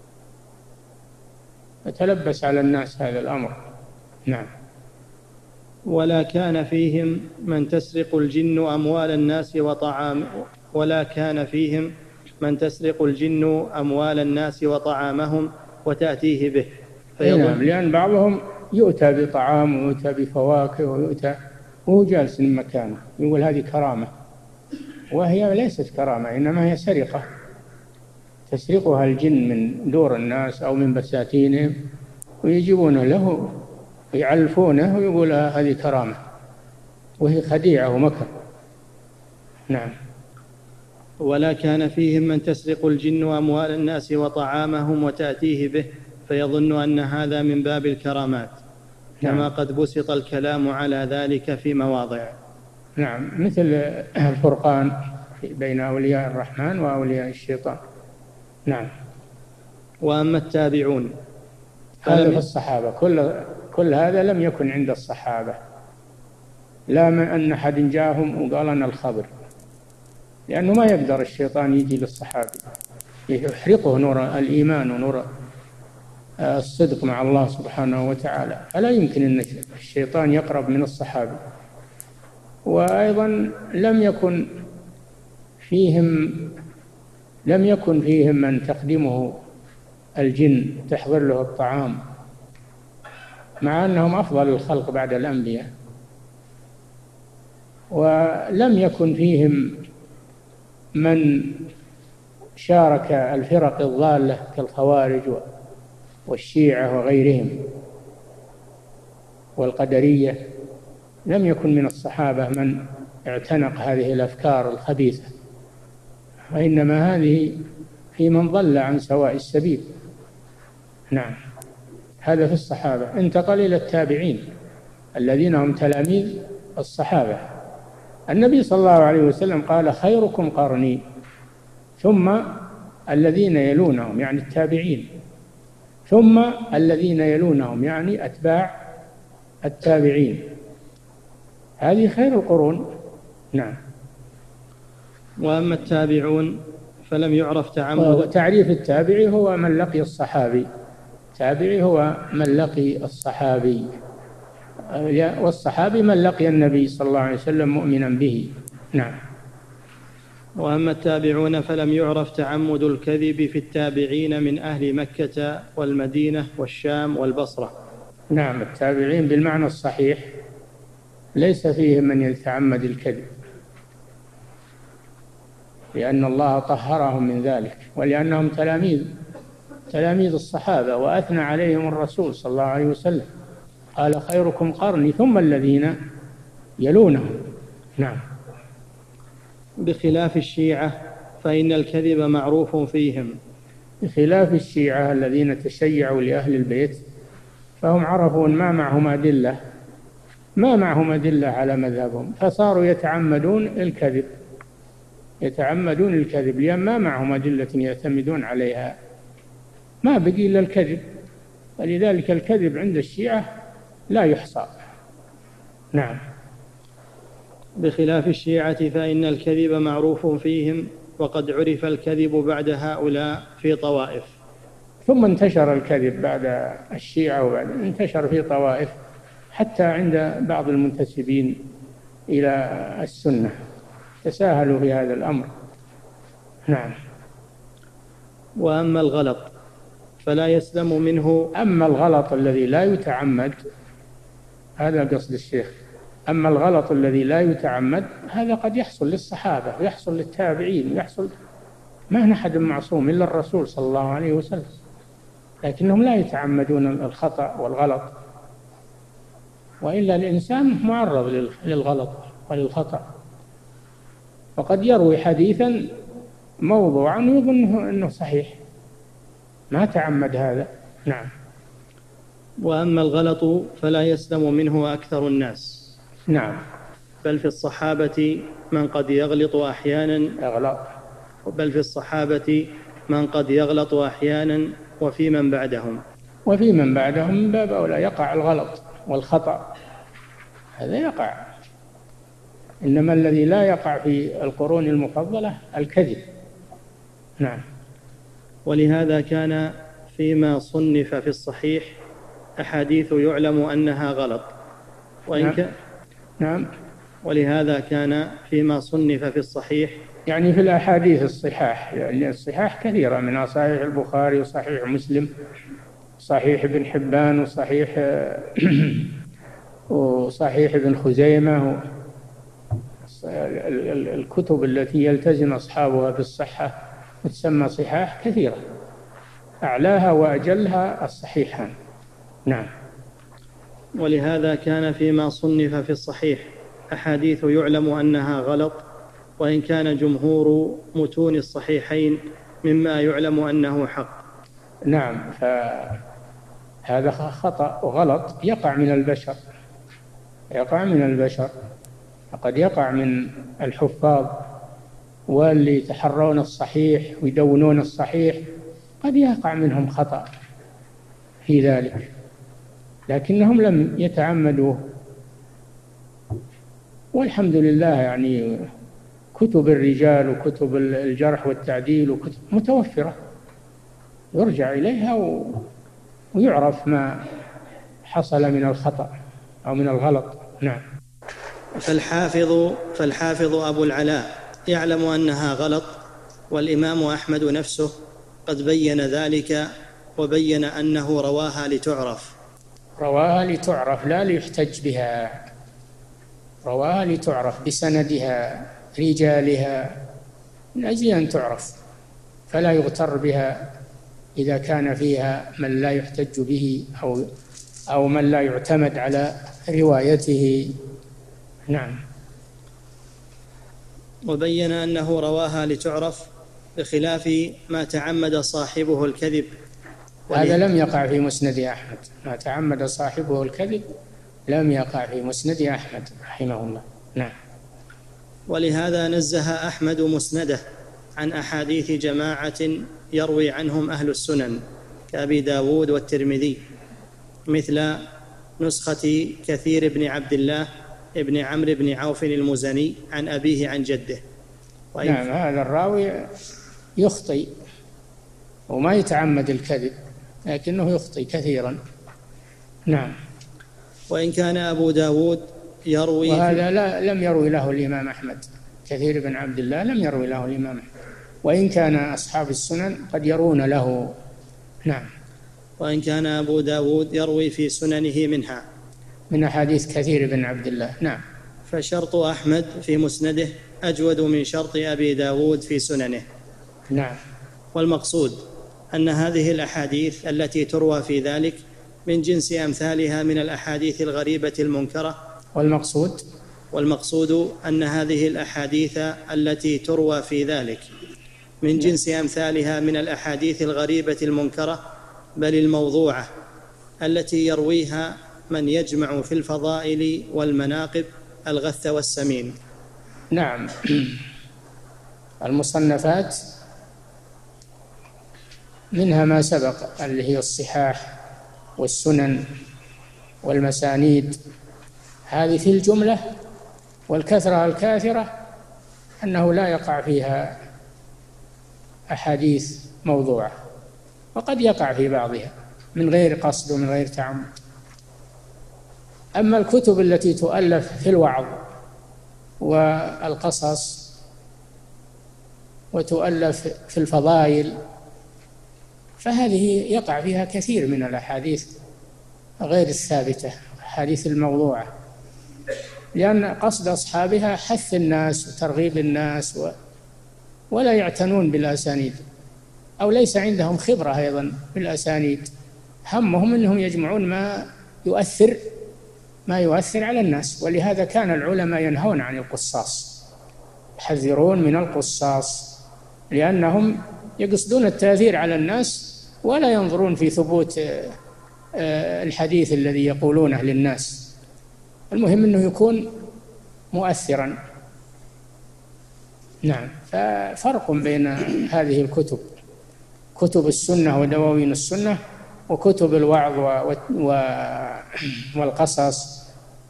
فتلبس على الناس هذا الأمر. نعم. ولا كان فيهم من تسرق الجن أموال الناس وطعام ولا كان فيهم من تسرق الجن أموال الناس وطعامهم وتأتيه به نعم، لأن بعضهم يؤتى بطعام ويؤتى بفواكه ويؤتى وهو جالس من مكانه، يقول هذه كرامة، وهي ليست كرامة، إنما هي سرقة تسرقها الجن من دور الناس أو من بساتينهم ويجيبونه له ويعلفونه ويقول هذه كرامة، وهي خديعة ومكر. نعم. ولا كان فيهم من تسرق الجن أموال الناس وطعامهم وتأتيه به فيظن أن هذا من باب الكرامات، كما نعم. قد بسط الكلام على ذلك في مواضع. نعم، مثل الفرقان بين أولياء الرحمن وأولياء الشيطان. نعم. وأما التابعون هذا في الصحابة، كل كل هذا لم يكن عند الصحابة، لا من أن أحد جاءهم وقال أنا الخضر، لأنه ما يقدر الشيطان يجي للصحابي يحرقه نور الإيمان ونور الصدق مع الله سبحانه وتعالى، فلا يمكن أن الشيطان يقرب من الصحابي. وأيضا لم يكن فيهم لم يكن فيهم من تخدمه الجن تحضر له الطعام، مع أنهم أفضل الخلق بعد الأنبياء. ولم يكن فيهم من شارك الفرق الضالة كالخوارج والشيعة وغيرهم والقدرية، لم يكن من الصحابة من اعتنق هذه الأفكار الخبيثة، وإنما هذه في من ضل عن سواء السبيل. نعم. هذا في الصحابة. انتقل إلى التابعين الذين هم تلاميذ الصحابة. النبي صلى الله عليه وسلم قال خيركم قرني ثم الذين يلونهم، يعني التابعين، ثم الذين يلونهم يعني أتباع التابعين، هذه خير القرون. نعم. وأما التابعون فلم يعرف تعمد. تعريف التابعي هو من لقي الصحابي، التابعي هو من لقي الصحابي، والصحابي من لقي النبي صلى الله عليه وسلم مؤمنا به. نعم. وأما التابعون فلم يعرف تعمد الكذب في التابعين من أهل مكة والمدينة والشام والبصرة. نعم، التابعين بالمعنى الصحيح ليس فيهم من يتعمد الكذب، لأن الله طهرهم من ذلك، ولأنهم تلاميذ تلاميذ الصحابة، وأثنى عليهم الرسول صلى الله عليه وسلم، قال خيركم قرني ثم الذين يلونهم. نعم. بخلاف الشيعة فإن الكذب معروف فيهم. بخلاف الشيعة الذين تشيعوا لأهل البيت، فهم عرفوا أن ما معهم أدلة ما معهم أدلة على مذهبهم، فصاروا يتعمدون الكذب يتعمدون الكذب لأن ما معهم أدلة يعتمدون عليها، ما بقي إلا الكذب، ولذلك الكذب عند الشيعة لا يحصى. نعم. بخلاف الشيعة فإن الكذب معروف فيهم، وقد عرف الكذب بعد هؤلاء في طوائف. ثم انتشر الكذب بعد الشيعة، وبعد انتشر في طوائف حتى عند بعض المنتسبين إلى السنة، تساهلوا في هذا الأمر. نعم. وأما الغلط فلا يسلم منه. أما الغلط الذي لا يتعمد، هذا قصد الشيخ، أما الغلط الذي لا يتعمد هذا قد يحصل للصحابة ويحصل للتابعين ويحصل، ما أحد معصوم إلا الرسول صلى الله عليه وسلم، لكنهم لا يتعمدون الخطأ والغلط، وإلا الإنسان معرض للغلط وللخطأ، وقد يروي حديثا موضوعا ويظنه أنه صحيح، ما تعمد هذا. نعم. وأما الغلط فلا يسلم منه أكثر الناس. نعم. بل في الصحابة من قد يغلط أحيانا أغلط بل في الصحابة من قد يغلط أحيانا وفي من بعدهم وفي من بعدهم من باب أولى يقع الغلط والخطأ، هذا يقع، إنما الذي لا يقع في القرون المفضلة الكذب. نعم. ولهذا كان فيما صنف في الصحيح أحاديث يعلم أنها غلط وإن نعم. كان نعم. ولهذا كان فيما صنف في الصحيح، يعني في الأحاديث الصحاح، يعني الصحاح كثيرة، من صحيح البخاري وصحيح مسلم، صحيح ابن حبان وصحيح وصحيح ابن خزيمة، الكتب التي يلتزم أصحابها في الصحة تسمى صحاح كثيرة، أعلاها وأجلها الصحيحان. نعم. ولهذا كان فيما صنف في الصحيح أحاديث يعلم أنها غلط، وإن كان جمهور متون الصحيحين مما يعلم أنه حق. نعم. فهذا خطأ وغلط يقع من البشر يقع من البشر قد يقع من الحفاظ واللي يتحرون الصحيح ويدونون الصحيح، قد يقع منهم خطأ في ذلك، لكنهم لم يتعمدوا، والحمد لله. يعني كتب الرجال وكتب الجرح والتعديل وكتب متوفرة يرجع إليها ويعرف ما حصل من الخطأ أو من الغلط. نعم. فالحافظ فالحافظ أبو العلاء يعلم أنها غلط، والإمام أحمد نفسه قد بين ذلك، وبين أنه رواها لتعرف رواها لتعرف لا ليحتج بها، رواها لتعرف بسندها رجالها من أجل أن تعرف، فلا يغتر بها إذا كان فيها من لا يحتج به أو أو من لا يعتمد على روايته. نعم. وبين أنه رواها لتعرف بخلاف ما تعمد صاحبه الكذب. هذا لم يقع في مسند أحمد، ما تعمد صاحبه الكذب لم يقع في مسند أحمد رحمه الله. نعم. ولهذا نزه أحمد مسنده عن أحاديث جماعة يروي عنهم أهل السنن كأبي داود والترمذي، مثل نسخة كثير بن عبد الله ابن عمرو بن عوف المزني عن أبيه عن جده. نعم، هذا الراوي يخطئ وما يتعمد الكذب، لكنه يخطئ كثيرا. نعم. وإن كان أبو داود يروي، وهذا لا لم يروي له الإمام أحمد، كثير بن عبد الله لم يروي له الإمام أحمد، وإن كان أصحاب السنن قد يرون له. نعم. وإن كان أبو داود يروي في سننه منها من أحاديث كثير بن عبد الله. نعم. فشرط أحمد في مسنده أجود من شرط أبي داود في سننه. نعم. والمقصود أن هذه الأحاديث التي تروى في ذلك من جنس أمثالها من الأحاديث الغريبة المنكرة. والمقصود والمقصود أن هذه الأحاديث التي تروى في ذلك من جنس أمثالها من الأحاديث الغريبة المنكرة، بل الموضوعة التي يرويها من يجمع في الفضائل والمناقب الغث والسمين. نعم. المصنفات منها ما سبق اللي هي الصحاح والسنن والمسانيد، هذه في الجملة. والكثرة الكاثرة أنه لا يقع فيها أحاديث موضوعة، وقد يقع في بعضها من غير قصد ومن غير تعمد. أما الكتب التي تؤلف في الوعظ والقصص وتؤلف في الفضائل فهذه يقع فيها كثير من الأحاديث غير الثابتة، أحاديث الموضوعة، لأن قصد أصحابها حث الناس وترغيب الناس و... ولا يعتنون بالأسانيد، أو ليس عندهم خبرة أيضا بالأسانيد، همهم أنهم يجمعون ما يؤثر ما يؤثر على الناس. ولهذا كان العلماء ينهون عن القصاص، يحذرون من القصاص، لأنهم يقصدون التأثير على الناس ولا ينظرون في ثبوت الحديث الذي يقولونه للناس. المهم أنه يكون مؤثرا. نعم. ففرق بين هذه الكتب، كتب السنة ودواوين السنة، وكتب الوعظ والقصص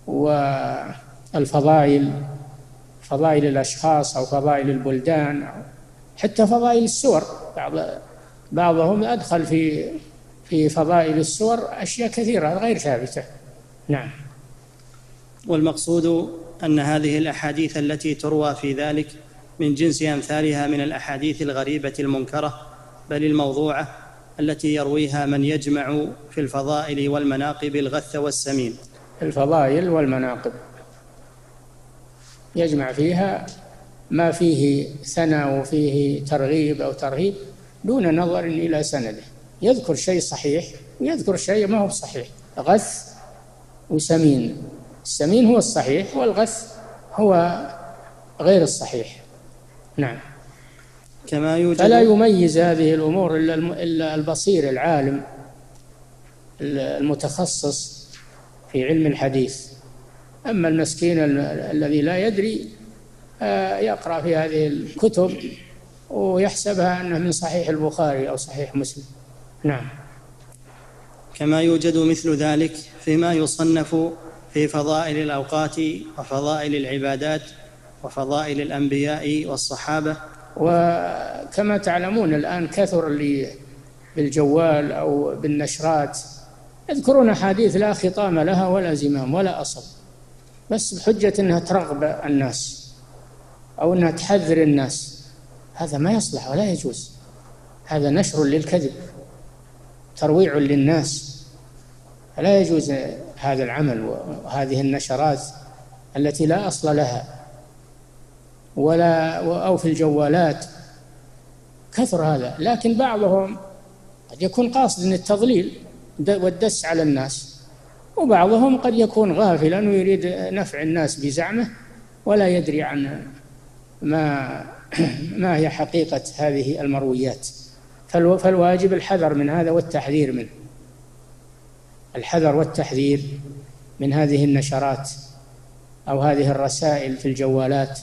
والفضائل، فضائل الأشخاص أو فضائل البلدان أو حتى فضائل السور. بعض بعضهم أدخل في في فضائل السور أشياء كثيرة غير ثابتة. نعم. والمقصود أن هذه الأحاديث التي تروى في ذلك من جنس أمثالها من الأحاديث الغريبة المنكرة، بل الموضوعة التي يرويها من يجمع في الفضائل والمناقب الغث والسمين. الفضائل والمناقب يجمع فيها ما فيه ثناء وفيه ترغيب أو ترهيب دون نظر إلى سنده، يذكر شيء صحيح ويذكر شيء ما هو صحيح، غث وسمين. السمين هو الصحيح والغث هو غير الصحيح. نعم. كما يوجد فلا يميز هذه الأمور إلا البصير العالم المتخصص في علم الحديث. أما المسكين الذي لا يدري يقرأ في هذه الكتب ويحسبها أنها من صحيح البخاري أو صحيح مسلم. نعم. كما يوجد مثل ذلك فيما يصنف في فضائل الأوقات وفضائل العبادات وفضائل الأنبياء والصحابة. وكما تعلمون الآن كثر اللي بالجوال أو بالنشرات يذكرون حديث لا خطام لها ولا زمام ولا أصل، بس بحجة أنها ترغب الناس أو أنها تحذر الناس. هذا ما يصلح ولا يجوز، هذا نشر للكذب، ترويع للناس، فلا يجوز هذا العمل وهذه النشرات التي لا أصل لها ولا أو في الجوالات كثر هذا. لكن بعضهم قد يكون قاصد التضليل والدس على الناس، وبعضهم قد يكون غافلا ويريد نفع الناس بزعمه ولا يدري عن ما ما هي حقيقة هذه المرويات. فالواجب الحذر من هذا والتحذير منه، الحذر والتحذير من هذه النشرات أو هذه الرسائل في الجوالات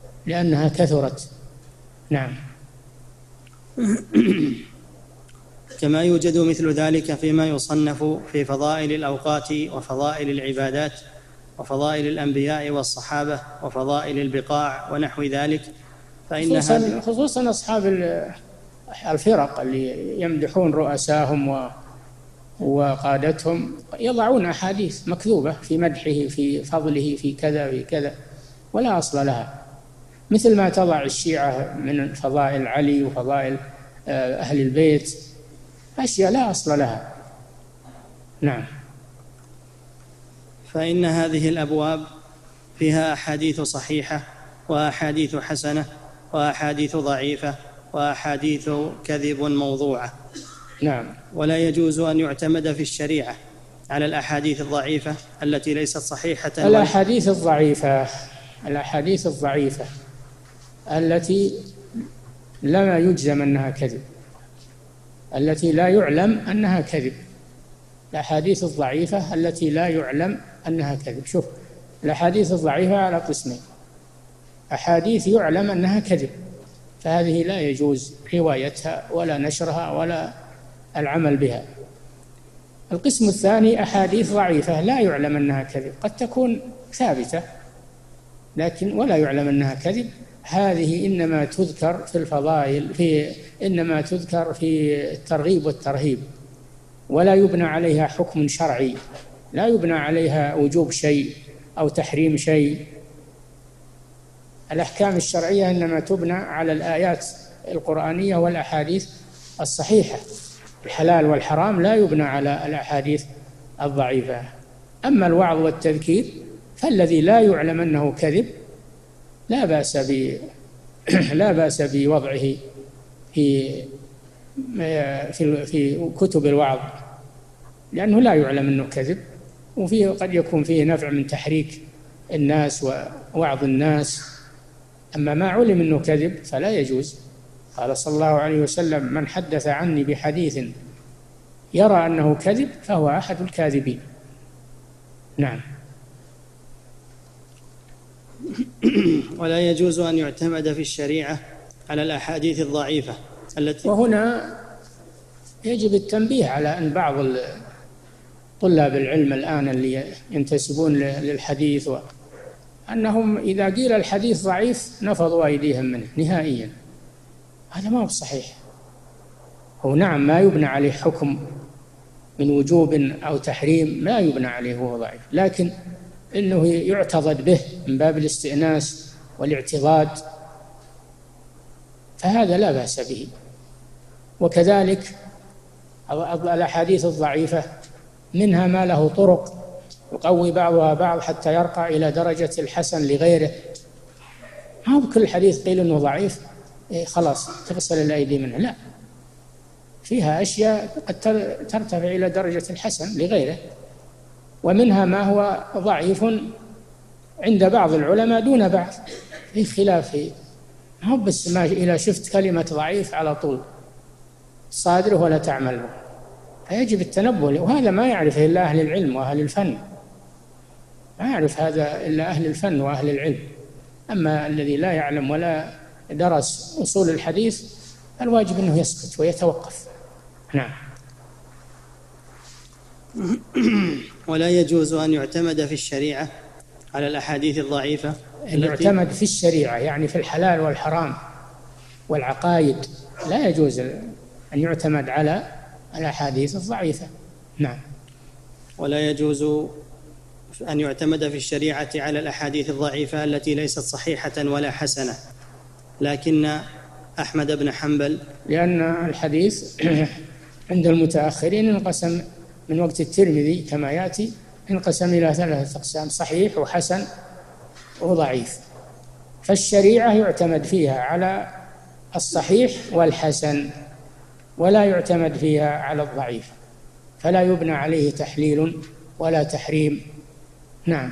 لأنها كثرت. نعم. كما يوجد مثل ذلك فيما يصنف في فضائل الأوقات وفضائل العبادات وفضائل الأنبياء والصحابة وفضائل البقاع ونحو ذلك، فإن خصوصا, خصوصا أصحاب الفرق اللي يمدحون رؤساهم وقادتهم يضعون أحاديث مكذوبة في مدحه في فضله في كذا في كذا ولا أصل لها، مثل ما تضع الشيعة من فضائل علي وفضائل أهل البيت أشياء لا أصل لها. نعم. فإن هذه الأبواب فيها أحاديث صحيحة وأحاديث حسنة وأحاديث ضعيفة وأحاديث كذب موضوعة. نعم. ولا يجوز أن يعتمد في الشريعة على الأحاديث الضعيفة التي ليست صحيحة. الأحاديث الضعيفة الأحاديث الضعيفة التي لا يجزم أنها كذب، التي لا يعلم أنها كذب، الأحاديث الضعيفة التي لا يعلم أنها كذب. شوف، الأحاديث الضعيفة على قسمين: أحاديث يعلم أنها كذب، فهذه لا يجوز روايتها ولا نشرها ولا العمل بها. القسم الثاني أحاديث ضعيفة لا يعلم أنها كذب، قد تكون ثابتة لكن ولا يعلم أنها كذب، هذه إنما تذكر في الفضائل، في إنما تذكر في الترغيب والترهيب، ولا يبنى عليها حكم شرعي، لا يبنى عليها وجوب شيء أو تحريم شيء. الأحكام الشرعية إنما تبنى على الآيات القرآنية والأحاديث الصحيحة، الحلال والحرام لا يبنى على الأحاديث الضعيفة. أما الوعظ والتذكير فالذي لا يعلم أنه كذب لا بأس ب لا بأس بوضعه في في في كتب الوعظ، لأنه لا يعلم أنه كذب، وفيه قد يكون فيه نفع من تحريك الناس ووعظ الناس. أما ما علم أنه كذب فلا يجوز. قال صلى الله عليه وسلم: من حدث عني بحديث يرى أنه كذب فهو أحد الكاذبين. نعم. ولا يجوز أن يعتمد في الشريعة على الأحاديث الضعيفة التي وهنا يجب التنبيه على أن بعض طلاب العلم الآن اللي ينتسبون للحديث أنهم إذا قيل الحديث ضعيف نفضوا أيديهم منه نهائيا. هذا ما هو صحيح. هو نعم ما يبنى عليه حكم من وجوب أو تحريم، لا يبنى عليه وهو ضعيف، لكن إنه يعتضد به من باب الاستئناس والاعتضاد فهذا لا بأس به. وكذلك الأحاديث الضعيفة منها ما له طرق يقوي بعضها بعض حتى يرقى إلى درجة الحسن لغيره. ما هو بكل حديث قيل إنه ضعيف إيه خلاص تغسل الأيدي منه، لا، فيها أشياء قد ترتفع إلى درجة الحسن لغيره، ومنها ما هو ضعيف عند بعض العلماء دون بعض، في خلاف فيه. ما هو بس ما إذا شفت كلمة ضعيف على طول صادره ولا تعمل به، فيجب التنبه، وهذا ما يعرفه إلا أهل العلم وأهل الفن، ما يعرف هذا إلا أهل الفن وأهل العلم. أما الذي لا يعلم ولا درس أصول الحديث الواجب أنه يسكت ويتوقف. نعم. ولا يجوز أن يعتمد في الشريعة على الأحاديث الضعيفة. أن يعتمد في الشريعة يعني في الحلال والحرام والعقائد، لا يجوز أن يعتمد على الأحاديث الضعيفة. نعم. ولا يجوز أن يعتمد في الشريعة على الأحاديث الضعيفة التي ليست صحيحة ولا حسنة، لكن أحمد بن حنبل لأن الحديث عند المتأخرين انقسم من وقت الترمذي كما يأتي، انقسم إلى ثلاثة أقسام: صحيح وحسن وضعيف. فالشريعة يعتمد فيها على الصحيح والحسن، ولا يعتمد فيها على الضعيف، فلا يبنى عليه تحليل ولا تحريم. نعم.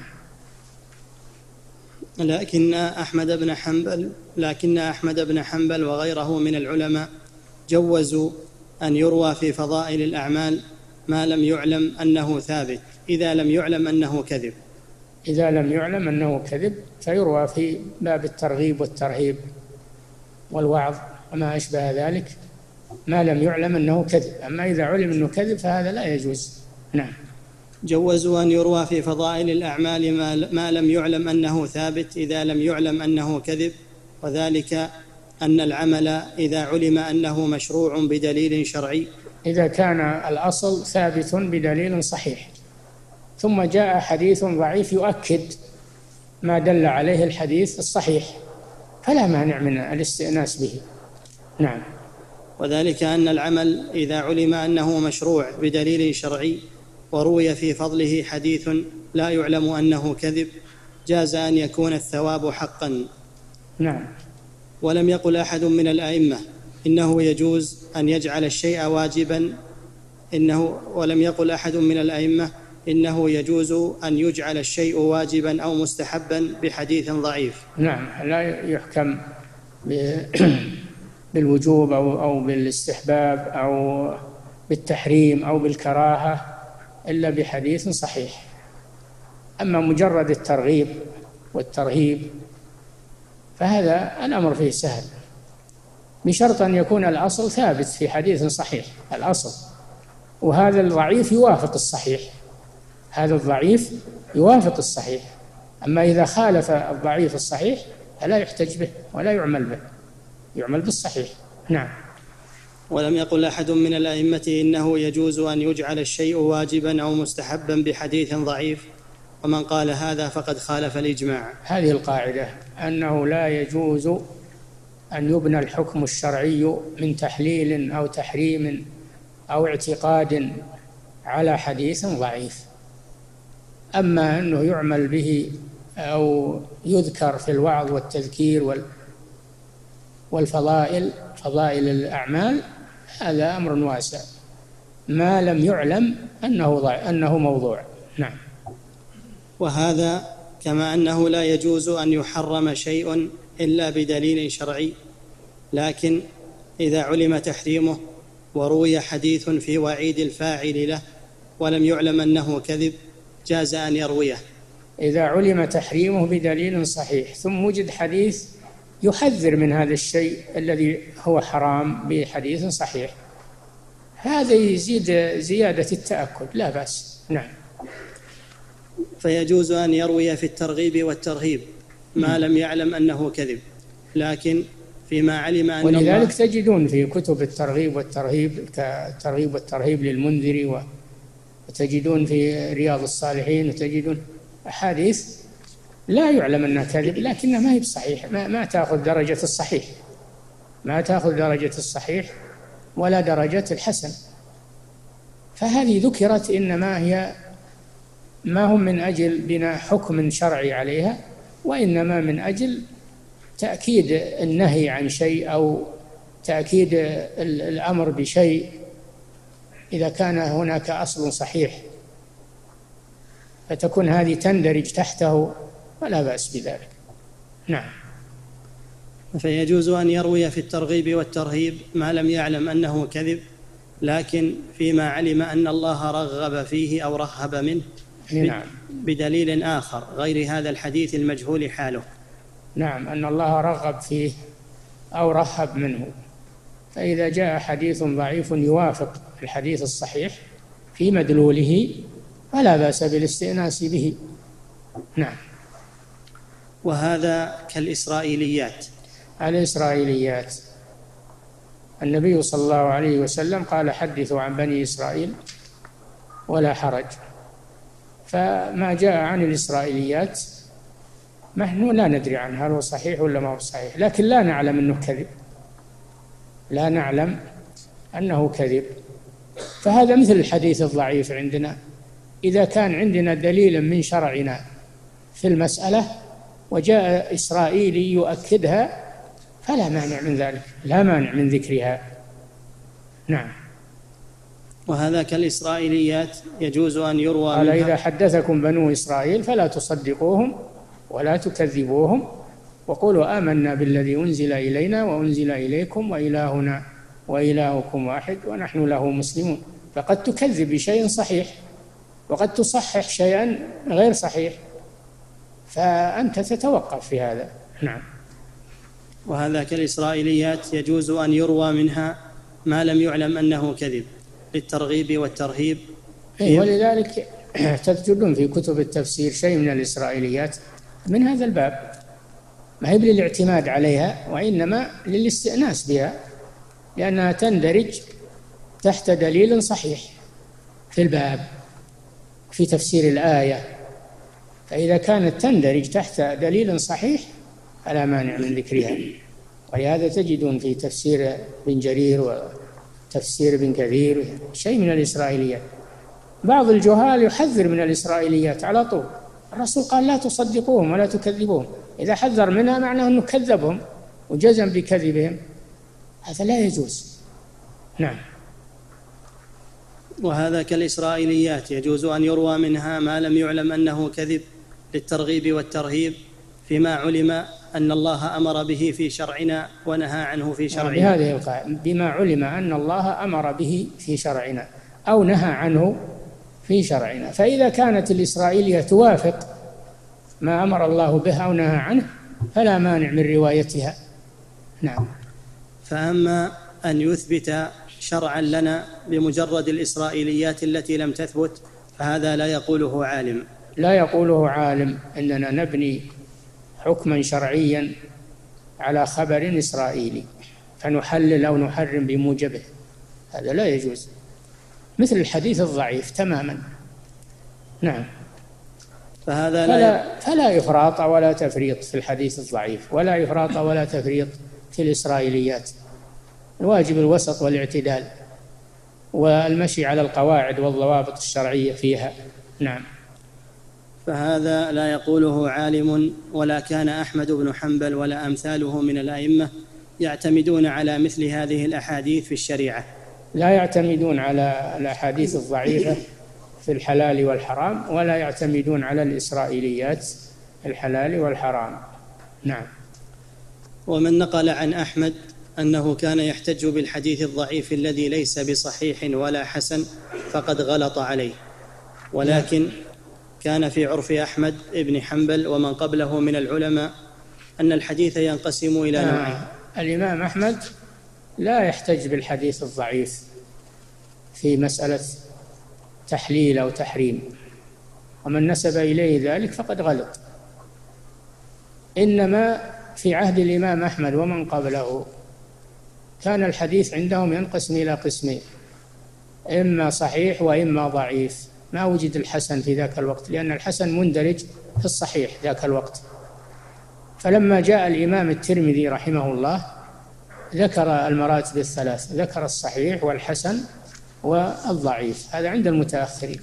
لكن أحمد بن حنبل لكن أحمد بن حنبل وغيره من العلماء جوزوا أن يروى في فضائل الأعمال ما لم يعلم أنه ثابت، إذا لم يعلم أنه كذب. إذا لم يعلم أنه كذب فيروى في باب الترغيب والترهيب والوعظ وما أشبه ذلك، ما لم يعلم أنه كذب. أما إذا علم أنه كذب فهذا لا يجوز. نعم. جوزوا أن يروى في فضائل الأعمال ما لم يعلم أنه ثابت إذا لم يعلم أنه كذب، وذلك أن العمل إذا علم أنه مشروع بدليل شرعي، إذا كان الأصل ثابت بدليل صحيح ثم جاء حديث ضعيف يؤكد ما دل عليه الحديث الصحيح فلا مانع من الاستئناس به. نعم. وذلك أن العمل إذا علم أنه مشروع بدليل شرعي وروي في فضله حديث لا يعلم أنه كذب جاز أن يكون الثواب حقا. نعم. ولم يقل أحد من الأئمة إنه يجوز أن يجعل الشيء واجبا إنه ولم يقل أحد من الأئمة إنه يجوز أن يجعل الشيء واجبا أو مستحبا بحديث ضعيف. نعم. لا يحكم بالوجوب أو أو بالاستحباب أو بالتحريم أو بالكراهة إلا بحديث صحيح. أما مجرد الترغيب والترهيب فهذا الأمر فيه سهل، بشرط أن يكون الأصل ثابت في حديث صحيح الأصل، وهذا الضعيف يوافق الصحيح، هذا الضعيف يوافق الصحيح. أما إذا خالف الضعيف الصحيح فلا يحتج به ولا يعمل به، يعمل بالصحيح. نعم. ولم يقل أحد من الأئمة إنه يجوز أن يجعل الشيء واجبا أو مستحبا بحديث ضعيف، ومن قال هذا فقد خالف الإجماع. هذه القاعدة أنه لا يجوز أن يبنى الحكم الشرعي من تحليل أو تحريم أو اعتقاد على حديث ضعيف. أما أنه يعمل به أو يذكر في الوعظ والتذكير والفضائل فضائل الأعمال هذا أمر واسع ما لم يعلم أنه أنه موضوع. نعم. وهذا كما أنه لا يجوز أن يحرم شيء إلا بدليل شرعي، لكن إذا علم تحريمه وروي حديث في وعيد الفاعل له ولم يعلم أنه كذب جاز أن يرويه. إذا علم تحريمه بدليل صحيح ثم وجد حديث يحذر من هذا الشيء الذي هو حرام بحديث صحيح هذا يزيد زيادة التأكد لا بأس. نعم. فيجوز أن يروي في الترغيب والترهيب ما لم يعلم أنه كذب، لكن فيما علم أن ولذلك تجدون في كتب الترغيب والترهيب كالترغيب والترهيب للمنذري، وتجدون في رياض الصالحين، وتجدون أحاديث لا يعلم أنها كذب لكنها ما هي بصحيح، ما, ما تأخذ درجة الصحيح، ما تأخذ درجة الصحيح ولا درجة الحسن. فهذه ذكرت إنما هي ما هم من أجل بناء حكم شرعي عليها، وإنما من أجل تأكيد النهي عن شيء أو تأكيد الأمر بشيء إذا كان هناك أصل صحيح، فتكون هذه تندرج تحته ولا بأس بذلك. نعم. فيجوز أن يروي في الترغيب والترهيب ما لم يعلم أنه كذب، لكن فيما علم أن الله رغب فيه أو رهب منه نعم. بدليل آخر غير هذا الحديث المجهول حاله. نعم. أن الله رغب فيه أو رهب منه، فإذا جاء حديث ضعيف يوافق الحديث الصحيح في مدلوله فلا بأس بالاستئناس به. نعم. وهذا كالإسرائيليات. الإسرائيليات النبي صلى الله عليه وسلم قال حدثوا عن بني إسرائيل ولا حرج، فما جاء عن الإسرائيليات نحن لا ندري عنه هل هو صحيح ولا ما هو صحيح، لكن لا نعلم أنه كذب، لا نعلم أنه كذب. فهذا مثل الحديث الضعيف عندنا، إذا كان عندنا دليل من شرعنا في المسألة وجاء إسرائيلي يؤكدها فلا مانع من ذلك، لا مانع من ذكرها. نعم. وهذا كالإسرائيليات يجوز أن يروى قال إذا حدثكم بنو إسرائيل فلا تصدقوهم ولا تكذبوهم وقولوا آمنا بالذي أنزل إلينا وأنزل إليكم وإلهنا وإلهكم واحد ونحن له مسلمون. فقد تكذب بشيء صحيح وقد تصحح شيئا غير صحيح، فأنت تتوقف في هذا. نعم. وهذا كالإسرائيليات يجوز أن يروى منها ما لم يعلم أنه كذب للترغيب والترهيب. إيه، ولذلك تجدون في كتب التفسير شيء من الإسرائيليات من هذا الباب، ما هي للاعتماد عليها وإنما للاستئناس بها، لأنها تندرج تحت دليل صحيح في الباب في تفسير الآية، فإذا كانت تندرج تحت دليل صحيح فلا مانع من ذكرها. ولهذا تجدون في تفسير ابن جرير وتفسير ابن كثير شيء من الإسرائيليات. بعض الجهال يحذر من الإسرائيليات على طول، الرسول قال لا تصدقوهم ولا تكذبوهم، إذا حذر منها معناه أنه كذبهم وجزم بكذبهم، هذا لا يجوز. نعم. وهذا كالإسرائيليات يجوز أن يروى منها ما لم يعلم أنه كذب للترغيب والترهيب فيما علم أن الله أمر به في شرعنا ونهى عنه في شرعنا. بهذه القاعدة بما علم أن الله أمر به في شرعنا أو نهى عنه في شرعنا، فإذا كانت الإسرائيلية توافق ما أمر الله به أو نهى عنه فلا مانع من روايتها. نعم. فأما أن يثبت شرعا لنا بمجرد الإسرائيليات التي لم تثبت فهذا لا يقوله عالم. لا يقوله عالم إننا نبني حكما شرعيا على خبر إسرائيلي فنحلل أو نحرم بموجبه، هذا لا يجوز، مثل الحديث الضعيف تماما. نعم. فهذا فلا, لا فلا إفراط ولا تفريط في الحديث الضعيف، ولا إفراط ولا تفريط في الإسرائيليات، الواجب الوسط والاعتدال والمشي على القواعد والضوابط الشرعية فيها. نعم. فهذا لا يقوله عالم، ولا كان أحمد بن حنبل ولا أمثاله من الأئمة يعتمدون على مثل هذه الأحاديث في الشريعة. لا يعتمدون على الأحاديث الضعيفة في الحلال والحرام، ولا يعتمدون على الإسرائيليات الحلال والحرام. نعم. ومن نقل عن أحمد أنه كان يحتج بالحديث الضعيف الذي ليس بصحيح ولا حسن فقد غلط عليه، ولكن كان في عرف أحمد بن حنبل ومن قبله من العلماء أن الحديث ينقسم إلى نوعين. آه. الإمام أحمد لا يحتج بالحديث الضعيف في مسألة تحليل أو تحريم، ومن نسب إليه ذلك فقد غلط. إنما في عهد الإمام أحمد ومن قبله كان الحديث عندهم ينقسم إلى قسمين، إما صحيح وإما ضعيف، ما وجد الحسن في ذاك الوقت، لأن الحسن مندرج في الصحيح ذاك الوقت. فلما جاء الإمام الترمذي رحمه الله ذكر المراتب الثلاث، ذكر الصحيح والحسن والضعيف، هذا عند المتأخرين.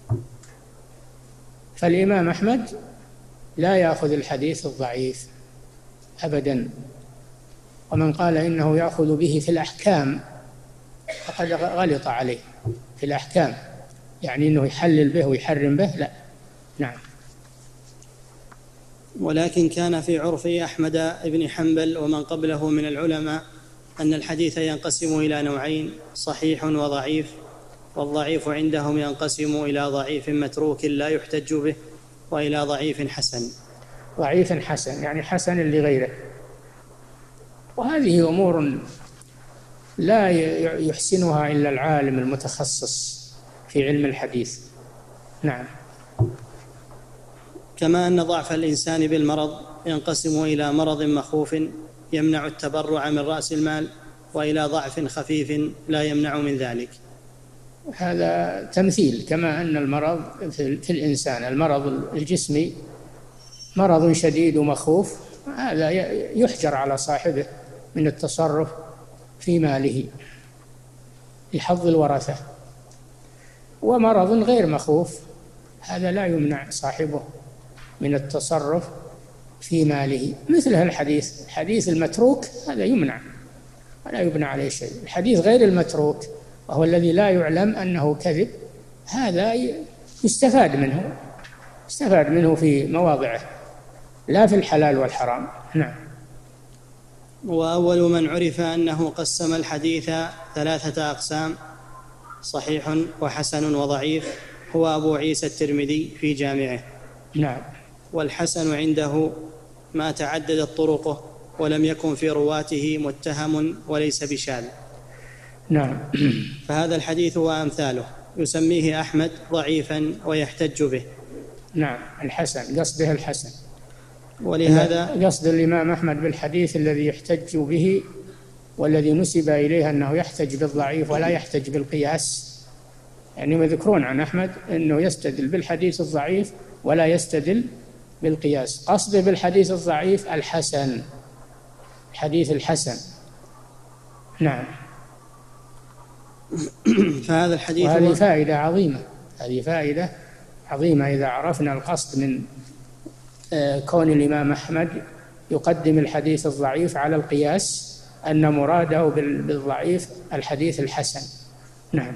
فالإمام أحمد لا يأخذ الحديث الضعيف أبدا، ومن قال إنه يأخذ به في الأحكام فقد غلط عليه. في الأحكام يعني إنه يحلل به ويحرم به، لا. نعم. ولكن كان في عرف أحمد بن حنبل ومن قبله من العلماء أن الحديث ينقسم إلى نوعين، صحيح وضعيف، والضعيف عندهم ينقسم إلى ضعيف متروك لا يحتج به وإلى ضعيف حسن. ضعيف حسن يعني حسن لغيره، وهذه أمور لا يحسنها إلا العالم المتخصص في علم الحديث. نعم. كما أن ضعف الإنسان بالمرض ينقسم إلى مرض مخوف يمنع التبرع من رأس المال، وإلى ضعف خفيف لا يمنع من ذلك. هذا تمثيل. كما أن المرض في الإنسان المرض الجسمي مرض شديد ومخوف، هذا يحجر على صاحبه من التصرف في ماله لحظ الورثة. ومرض غير مخوف هذا لا يمنع صاحبه من التصرف في ماله، مثل الحديث الحديث المتروك هذا يمنع ولا يبنى عليه شيء. الحديث غير المتروك وهو الذي لا يعلم أنه كذب، هذا يستفاد منه يستفاد منه في مواضعه، لا في الحلال والحرام. نعم. وأول من عرف أنه قسم الحديث ثلاثة أقسام، صحيح وحسن وضعيف، هو أبو عيسى الترمذي في جامعه. نعم. والحسن عنده ما تعددت طرقه ولم يكن في رواته متهم وليس بشاذ. نعم. فهذا الحديث وأمثاله يسميه أحمد ضعيفا ويحتج به. نعم، الحسن قصده الحسن، ولهذا قصد الإمام أحمد بالحديث الذي يحتج به والذي نسب إليه أنه يحتج بالضعيف ولا يحتج بالقياس. يعني يذكرون عن أحمد أنه يستدل بالحديث الضعيف ولا يستدل بالقياس. قصده بالحديث الضعيف الحسن، الحديث الحسن. نعم. فهذا الحديث وهذه فائدة عظيمة، هذه فائدة عظيمة إذا عرفنا القصد من كون الإمام أحمد يقدم الحديث الضعيف على القياس، أن مراده بالضعيف الحديث الحسن. نعم.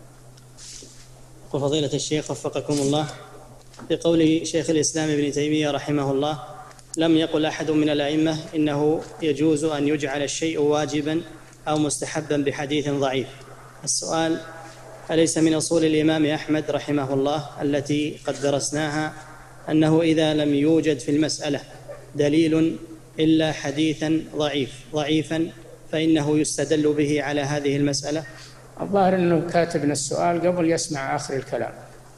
وفضيلة الشيخ وفقكم الله، بقول شيخ الإسلام ابن تيمية رحمه الله: لم يقل أحد من الأئمة إنه يجوز أن يجعل الشيء واجبا أو مستحبا بحديث ضعيف. السؤال: أليس من أصول الإمام أحمد رحمه الله التي قد درسناها أنه إذا لم يوجد في المسألة دليل إلا حديثا ضعيف ضعيفا فإنه يستدل به على هذه المسألة؟ الظاهر أنه كاتبنا السؤال قبل يسمع آخر الكلام.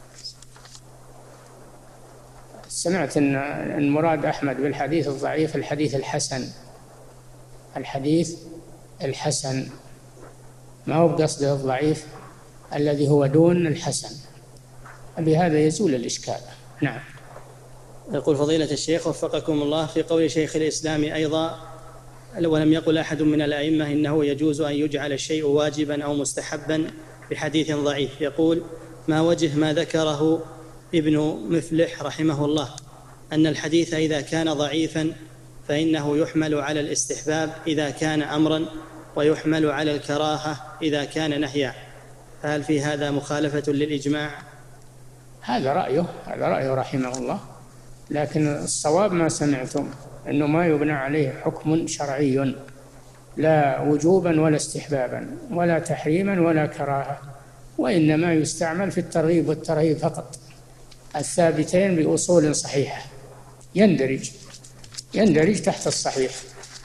سمعت أن المراد أحمد بالحديث الضعيف الحديث الحسن، الحديث الحسن، ما هو بقصده الضعيف الذي هو دون الحسن. بهذا يزول الإشكال. نعم. يقول فضيلة الشيخ وفقكم الله: في قول شيخ الإسلام أيضا: ولم يقل أحد من الأئمة إنه يجوز أن يجعل الشيء واجبا أو مستحبا بحديث ضعيف، يقول: ما وجه ما ذكره ابن مفلح رحمه الله أن الحديث إذا كان ضعيفا فإنه يحمل على الاستحباب إذا كان أمرا ويحمل على الكراهة إذا كان نهيا، فهل في هذا مخالفة للإجماع؟ هذا رأيه، هذا رأيه رحمه الله، لكن الصواب ما سمعتم أنه ما يبنى عليه حكم شرعي، لا وجوبا ولا استحبابا ولا تحريما ولا كراهة، وإنما يستعمل في الترغيب والترهيب فقط، الثابتين بأصول صحيحة، يندرج يندرج تحت الصحيح،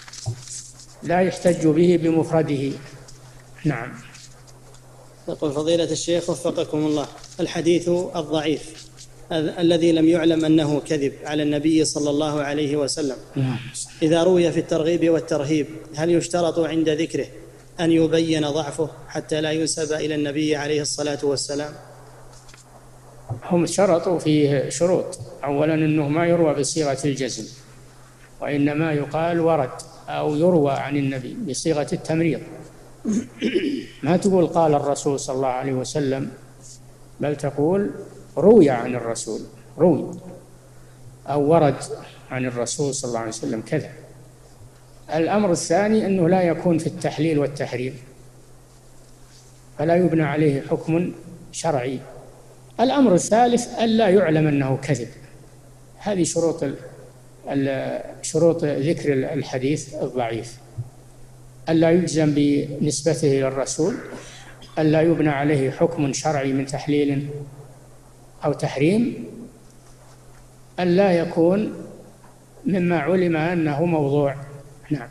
لا يحتج به بمفرده. نعم. يقول فضيلة الشيخ وفقكم الله: الحديث الضعيف الذي لم يعلم أنه كذب على النبي صلى الله عليه وسلم إذا روي في الترغيب والترهيب، هل يشترط عند ذكره أن يبين ضعفه حتى لا ينسب إلى النبي عليه الصلاة والسلام؟ هم شرطوا فيه شروط. أولا أنه ما يروى بصيغة الجزم، وإنما يقال ورد أو يروى عن النبي بصيغة التمريض، ما تقول قال الرسول صلى الله عليه وسلم، بل تقول روي عن الرسول، روي أو ورد عن الرسول صلى الله عليه وسلم كذا. الأمر الثاني أنه لا يكون في التحليل والتحريم، فلا يبنى عليه حكم شرعي. الأمر الثالث ألا يعلم أنه كذب. هذه شروط شروط ذكر الحديث الضعيف: ألا يجزم بنسبته إلى الرسول، ألا يبنى عليه حكم شرعي من تحليل أو تحريم، ألا يكون مما علم أنه موضوع. نعم.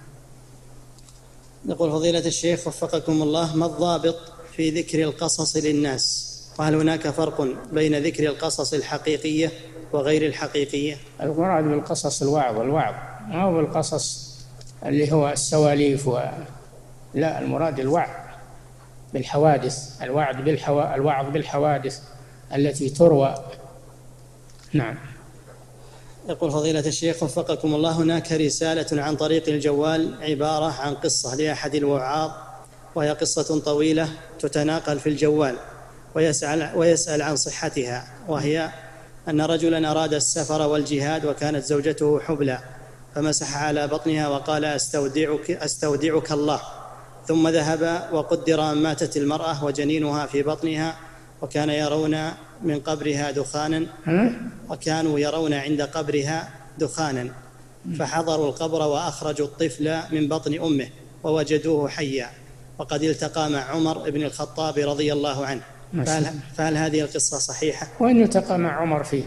يقول فضيلة الشيخ وفقكم الله: ما الضابط في ذكر القصص للناس؟ وهل هناك فرق بين ذكر القصص الحقيقية وغير الحقيقية؟ المراد بالقصص الوعظ، الوعظ ما هو بالقصص اللي هو السواليف و... لا، المراد الوعظ بالحوادث، الوعظ بالحوا... الوعظ بالحوادث التي تروى. نعم. يقول فضيلة الشيخ وفقكم الله: هناك رسالة عن طريق الجوال عبارة عن قصة لأحد الوعاظ، وهي قصة طويلة تتناقل في الجوال، ويسأل, ويسأل عن صحتها، وهي أن رجلا أراد السفر والجهاد وكانت زوجته حبلى، فمسح على بطنها وقال: أستودعك, أستودعك الله، ثم ذهب وقدر أن ماتت المرأة وجنينها في بطنها، وكان يرون من قبرها دخانا وكانوا يرون عند قبرها دخانا، فحضروا القبر وأخرجوا الطفل من بطن أمه ووجدوه حيا، وقد التقى مع عمر بن الخطاب رضي الله عنه، فهل, فهل هذه القصة صحيحة؟ وإن التقى مع عمر فيه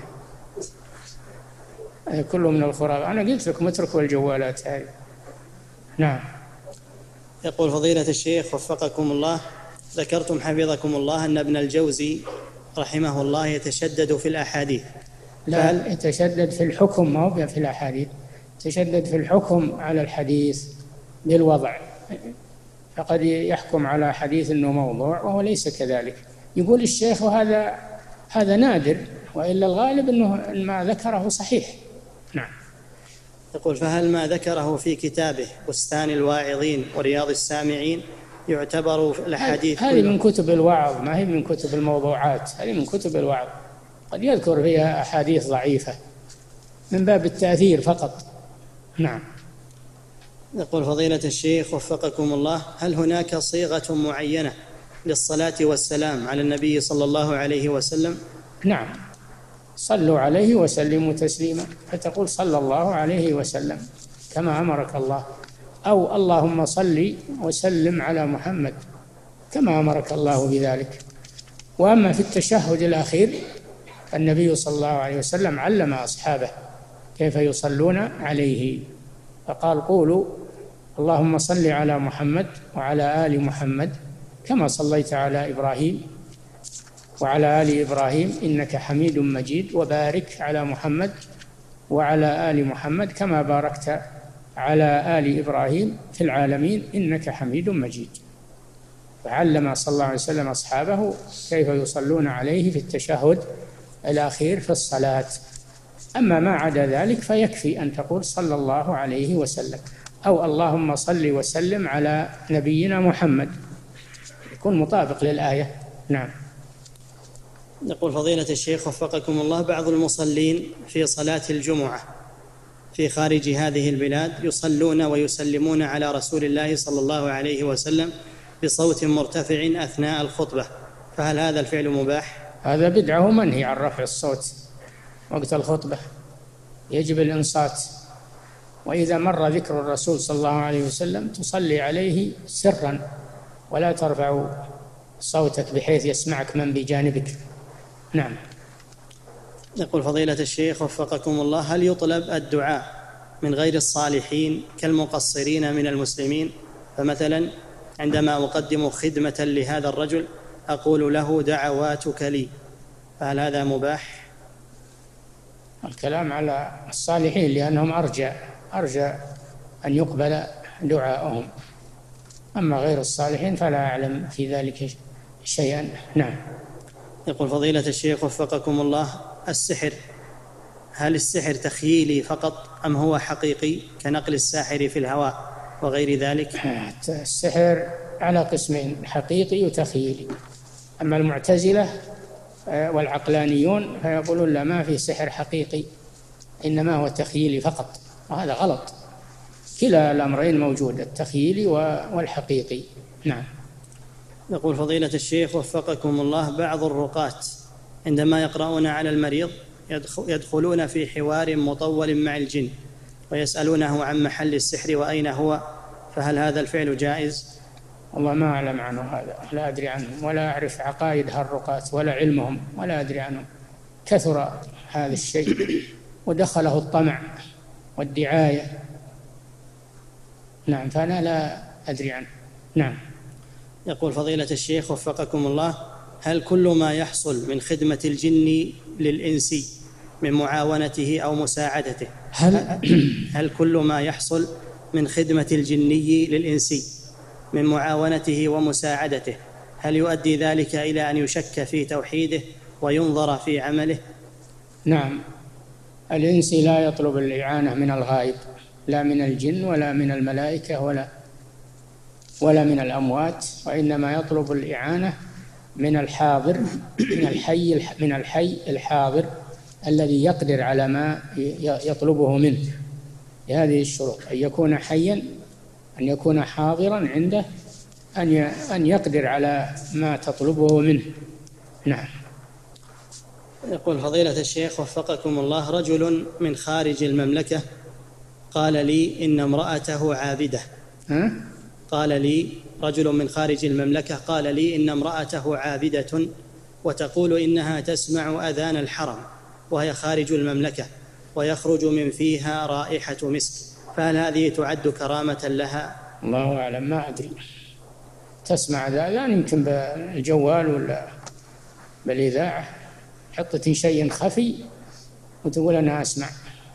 كله من الخرافات. أنا قلت لكم اتركوا الجوالات هذه. نعم. يقول فضيلة الشيخ وفقكم الله: ذكرتم حفظكم الله أن ابن الجوزي رحمه الله يتشدد في الأحاديث. لا، يتشدد في الحكم، ما هو في الأحاديث، يتشدد في الحكم على الحديث بالوضع، فقد يحكم على حديث أنه موضوع وهو ليس كذلك. يقول الشيخ وهذا هذا نادر، وإلا الغالب أنه ما ذكره صحيح. نعم. يقول: فهل ما ذكره في كتابه بستان الواعظين ورياض السامعين يعتبر الأحاديث؟ هذه من كتب الوعظ، ما هي من كتب الموضوعات، هذه من كتب الوعظ، قد يذكر فيها أحاديث ضعيفة من باب التأثير فقط. نعم. يقول: فضيلة الشيخ وفقكم الله، هل هناك صيغة معينة للصلاة والسلام على النبي صلى الله عليه وسلم؟ نعم، صلوا عليه وسلموا تسليما، فتقول صلى الله عليه وسلم كما أمرك الله، أو اللهم صل وسلم على محمد كما أمرك الله بذلك. وأما في التشهد الأخير النبي صلى الله عليه وسلم علم أصحابه كيف يصلون عليه، فقال: قولوا اللهم صل على محمد وعلى آل محمد كما صليت على إبراهيم وعلى آل إبراهيم إنك حميد مجيد، وبارك على محمد وعلى آل محمد كما باركت على آل إبراهيم في العالمين إنك حميد مجيد. فعلم صلى الله عليه وسلم أصحابه كيف يصلون عليه في التشهد الأخير في الصلاة. أما ما عدا ذلك فيكفي أن تقول صلى الله عليه وسلم، أو اللهم صل وسلم على نبينا محمد، يكون مطابق للآية. نعم. يقول: فضيلة الشيخ وفقكم الله، بعض المصلين في صلاة الجمعة في خارج هذه البلاد يصلون ويسلمون على رسول الله صلى الله عليه وسلم بصوت مرتفع أثناء الخطبة، فهل هذا الفعل مباح؟ هذا بدعة ومنهي عن رفع الصوت وقت الخطبة، يجب الإنصات. وإذا مر ذكر الرسول صلى الله عليه وسلم تصلي عليه سرا ولا ترفع صوتك بحيث يسمعك من بجانبك. نعم. يقول: فضيلة الشيخ وفقكم الله، هل يطلب الدعاء من غير الصالحين كالمقصرين من المسلمين؟ فمثلا عندما أقدم خدمة لهذا الرجل أقول له دعواتك لي، فهل هذا مباح؟ الكلام على الصالحين لأنهم أرجى أرجى أن يقبل دعاءهم، أما غير الصالحين فلا أعلم في ذلك شيئا. نعم. يقول: فضيلة الشيخ وفقكم الله، السحر، هل السحر تخييلي فقط أم هو حقيقي كنقل الساحر في الهواء وغير ذلك؟ السحر على قسمين، حقيقي وتخييلي. أما المعتزلة والعقلانيون فيقولون لا، ما في سحر حقيقي، إنما هو تخييلي فقط، وهذا غلط. كلا الأمرين موجود، التخييلي والحقيقي. نعم. يقول: فضيلة الشيخ وفقكم الله، بعض الرقاة عندما يقرؤون على المريض يدخلون في حوار مطول مع الجن ويسألونه عن محل السحر وأين هو، فهل هذا الفعل جائز؟ والله ما أعلم عنه هذا، لا أدري عنهم ولا أعرف عقائد هالرقاة ولا علمهم ولا أدري عنهم. كثر هذا الشيء ودخله الطمع والدعاية. نعم، فأنا لا أدري عنه. نعم. يقول: فضيلة الشيخ وفقكم الله، هل كل ما يحصل من خدمة الجن للإنسي من معاونته أو مساعدته هل, هل كل ما يحصل من خدمة الجني للإنسي من معاونته ومساعدته هل يؤدي ذلك إلى أن يشك في توحيده وينظر في عمله؟ نعم، الإنسي لا يطلب الإعانة من الغائب، لا من الجن ولا من الملائكة ولا ولا من الأموات، وإنما يطلب الإعانة من الحاضر، من الحي من الحي الحاضر الذي يقدر على ما يطلبه منه بهذه الشروط: أن يكون حيا، أن يكون حاضرا عنده، أن أن يقدر على ما تطلبه منه. نعم. يقول: فضيلة الشيخ وفقكم الله، رجل من خارج المملكة قال لي إن امرأته عابدة. ها؟ قال لي رجل من خارج المملكة قال لي إن امرأته عابدة وتقول إنها تسمع أذان الحرم وهي خارج المملكة ويخرج من فيها رائحة مسك، فهل هذه تعد كرامة لها؟ الله أعلم، ما أدري. تسمع ذا الآن يمكن بالجوال ولا بالإذاعة، حطت شيء خفي وتقول أنا أسمع.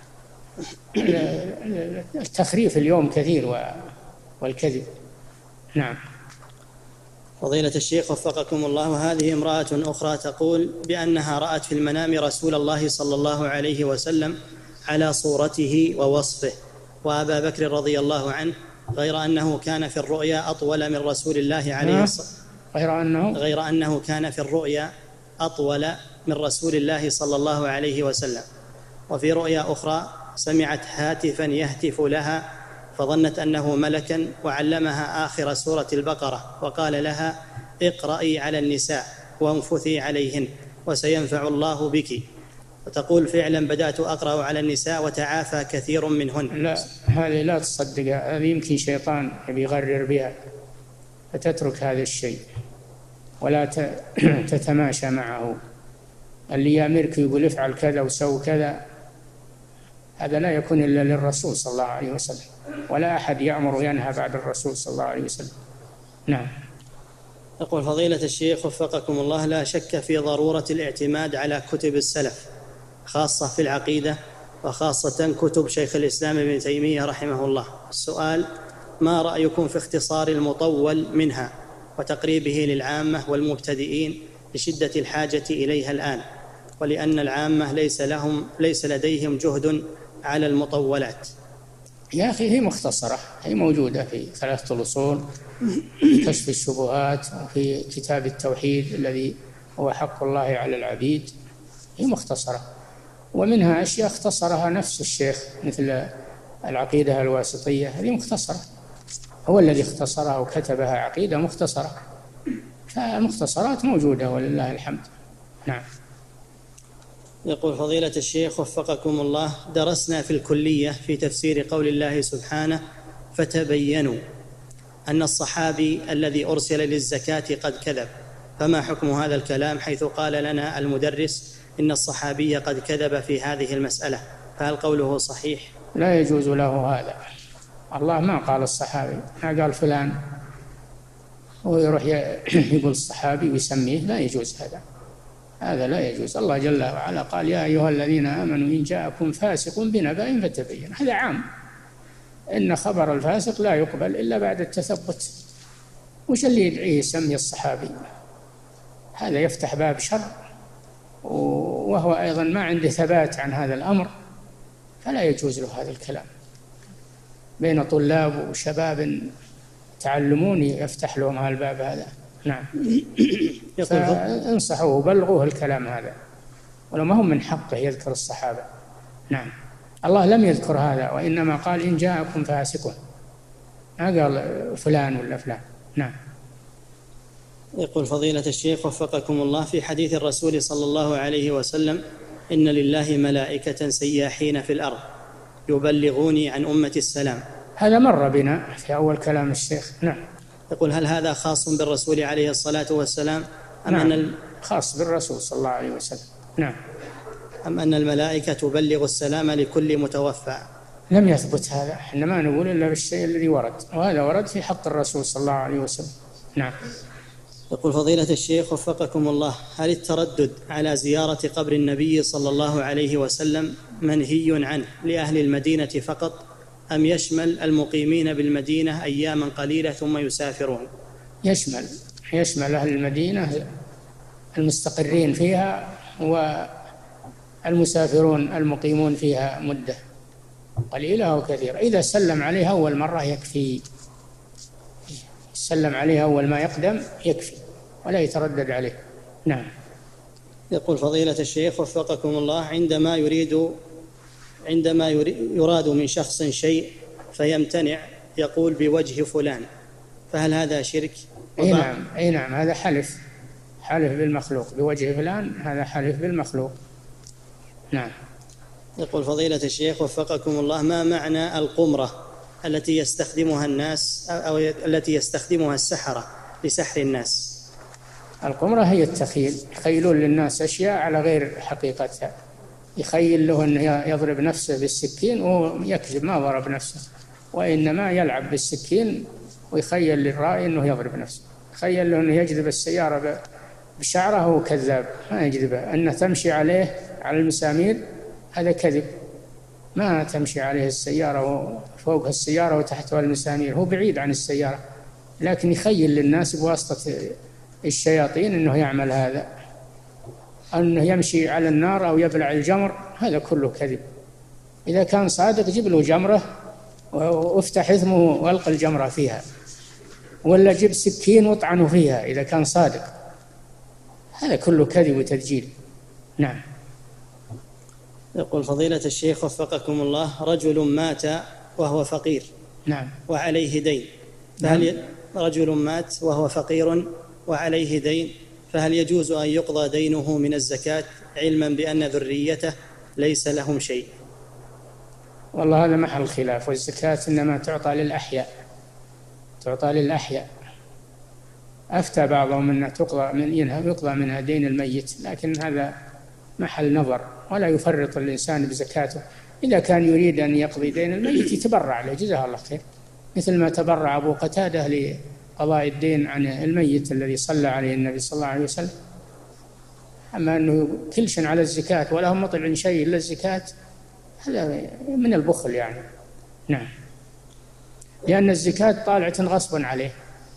التخريف اليوم كثير والكذب. نعم. فضيلة الشيخ وفقكم الله، هذه امرأة أخرى تقول بأنها رأت في المنام رسول الله صلى الله عليه وسلم على صورته ووصفه وأبا بكر رضي الله عنه، غير أنه كان في الرؤيا أطول من رسول الله عليه الصلاة غير أنه غير أنه كان في الرؤيا أطول من رسول الله صلى الله عليه وسلم. وفي رؤيا أخرى سمعت هاتفا يهتف لها فظنت أنه ملكا وعلمها آخر سورة البقرة وقال لها اقرأي على النساء وانفثي عليهن وسينفع الله بك. وتقول فعلا بدأت أقرأ على النساء وتعافى كثير منهن. لا، هذه لا تصدق، هذه يمكن شيطان يبي يغرر بها، فتترك هذا الشيء ولا تتماشى معه. اللي يأمرك يقول افعل كذا وسوي كذا، هذا لا يكون إلا للرسول صلى الله عليه وسلم، ولا أحد يأمر وينهى بعد الرسول صلى الله عليه وسلم. نعم. يقول فضيلة الشيخ وفقكم الله، لا شك في ضرورة الاعتماد على كتب السلف خاصة في العقيدة وخاصة كتب شيخ الإسلام ابن تيمية رحمه الله. السؤال: ما رأيكم في اختصار المطول منها وتقريبه للعامة والمبتدئين لشدة الحاجة إليها الآن، ولأن العامة ليس لهم ليس لديهم جهد على المطولات؟ يا أخي هي مختصرة، هي موجودة في ثلاثة الأصول، في كشف الشبهات، وفي كتاب التوحيد الذي هو حق الله على العبيد، هي مختصرة. ومنها أشياء اختصرها نفس الشيخ مثل العقيدة الواسطية، هذه مختصرة، هو الذي اختصرها وكتبها عقيدة مختصرة، فالمختصرات موجودة ولله الحمد. نعم. يقول فضيلة الشيخ وفقكم الله، درسنا في الكلية في تفسير قول الله سبحانه فتبينوا أن الصحابي الذي أرسل للزكاة قد كذب، فما حكم هذا الكلام حيث قال لنا المدرس إن الصحابي قد كذب في هذه المسألة، فهل قوله صحيح؟ لا يجوز له هذا، الله ما قال الصحابي، ما قال فلان ويروح يقول الصحابي ويسميه، لا يجوز هذا، هذا لا يجوز. الله جل وعلا قال يا أيها الذين آمنوا إن جاءكم فاسق بنبأ فتبين، هذا عام، إن خبر الفاسق لا يقبل إلا بعد التثبت. وش اللي يدعيه يسمي الصحابي؟ هذا يفتح باب شر، وهو أيضا ما عنده ثبات عن هذا الأمر، فلا يجوز له هذا الكلام. بين طلاب وشباب تعلمون يفتح لهم هذا الباب هذا. نعم. فانصحوه وبلغوه الكلام هذا، ولو ما هم من حقه يذكر الصحابة. نعم. الله لم يذكر هذا، وإنما قال إن جاءكم فاسق، ما قال فلان ولا فلان. نعم. يقول فضيلة الشيخ وفقكم الله، في حديث الرسول صلى الله عليه وسلم إن لله ملائكة سياحين في الأرض يبلغوني عن أمة السلام، هذا مر بنا في أول كلام الشيخ. نعم. يقول هل هذا خاص بالرسول عليه الصلاة والسلام أم نعم. أن ال... خاص بالرسول صلى الله عليه وسلم. نعم. أم أن الملائكة تبلغ السلام لكل متوفى؟ لم يثبت هذا، احنا ما نقول إلا بالشيء الذي ورد، وهذا ورد في حق الرسول صلى الله عليه وسلم. نعم. يقول فضيلة الشيخ وفقكم الله، هل التردد على زيارة قبر النبي صلى الله عليه وسلم منهي عنه لأهل المدينة فقط أم يشمل المقيمين بالمدينة أياما قليلة ثم يسافرون؟ يشمل يشمل أهل المدينة المستقرين فيها والمسافرون المقيمون فيها مدة قليلة أو كثيرة. إذا سلم عليها أول مرة يكفي، سلم عليها أول ما يقدم يكفي ولا يتردد عليه. نعم. يقول فضيلة الشيخ وفقكم الله، عندما يريد عندما يراد من شخص شيء فيمتنع يقول بوجه فلان، فهل هذا شرك؟ أي نعم، أي نعم، هذا حلف، حلف بالمخلوق، بوجه فلان هذا حلف بالمخلوق. نعم. يقول فضيلة الشيخ وفقكم الله، ما معنى القمرة التي يستخدمها الناس أو التي يستخدمها السحرة لسحر الناس؟ القمرة هي التخيل، يخيلون للناس أشياء على غير حقيقتها، يخيل له أنه يضرب نفسه بالسكين ويكذب، ما ضرب نفسه، وإنما يلعب بالسكين ويخيل للرائي أنه يضرب نفسه. تخيل له أنه يجذب السيارة بشعره، هو كذاب، ما يجذبه. أنه تمشي عليه على المسامير هذا كذب، ما تمشي عليه السيارة فوق السيارة وتحتها المسامير، هو بعيد عن السيارة، لكن يخيل للناس بواسطة الشياطين أنه يعمل هذا، أنه يمشي على النار أو يبلع الجمر، هذا كله كذب. إذا كان صادق جيب له جمرة وافتح إثمه والقى الجمرة فيها، ولا جيب سكين واطعنه فيها إذا كان صادق، هذا كله كذب وتدجيل. نعم. يقول فضيلة الشيخ وفقكم الله: رجل مات وهو فقير نعم وعليه دين، فهل رجل مات وهو فقير وعليه دين فهل يجوز أن يقضى دينه من الزكاة علما بأن ذريته ليس لهم شيء؟ والله هذا محل خلاف، والزكاة إنما تعطى للأحياء، تعطى للأحياء. أفتى بعضهم أن تقضى من يقضى منها دين الميت، لكن هذا محل نظر، ولا يفرط الإنسان بزكاته. إذا كان يريد أن يقضي دين الميت يتبرع له، جزاه الله خير، مثل ما تبرع أبو قتادة لقضاء الدين عن الميت الذي صلى عليه النبي صلى الله عليه وسلم. أما أنه كل شيء على الزكاة ولا هم مطلع شيء إلا الزكاة، هذا من البخل يعني. نعم، لأن الزكاة طالعة غصبا عليه،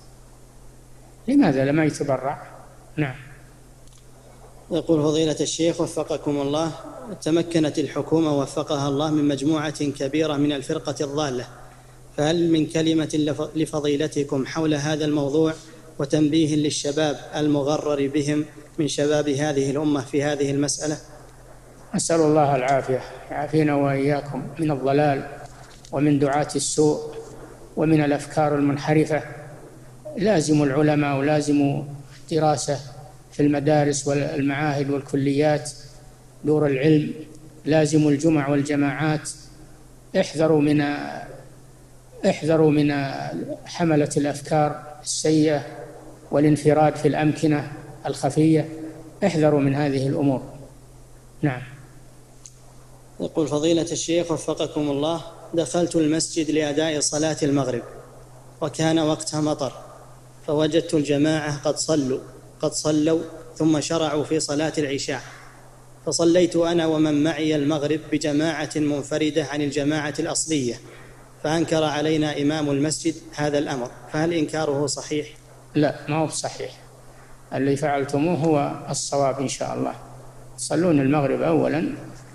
لماذا لما يتبرع؟ نعم. يقول فضيلة الشيخ وفقكم الله: تمكنت الحكومة وفقها الله من مجموعة كبيرة من الفرقة الضالة، فهل من كلمة لفضيلتكم حول هذا الموضوع وتنبيه للشباب المغرر بهم من شباب هذه الأمة في هذه المسألة؟ أسأل الله العافية، يعافينا وإياكم من الضلال ومن دعاة السوء ومن الأفكار المنحرفة. لازم العلماء ولازم دراسة في المدارس والمعاهد والكليات، دور العلم، لازم الجمع والجماعات. احذروا من احذروا من حملة الأفكار السيئة والانفراد في الأمكنة الخفية، احذروا من هذه الأمور. نعم. يقول فضيلة الشيخ وفقكم الله: دخلت المسجد لأداء صلاة المغرب وكان وقتها مطر، فوجدت الجماعة قد صلوا قد صلوا ثم شرعوا في صلاة العشاء، فصليت أنا ومن معي المغرب بجماعة منفردة عن الجماعة الأصلية، فأنكر علينا إمام المسجد هذا الأمر، فهل إنكاره صحيح؟ لا، ما هو صحيح. اللي فعلتموه هو الصواب إن شاء الله. تصلون المغرب أولا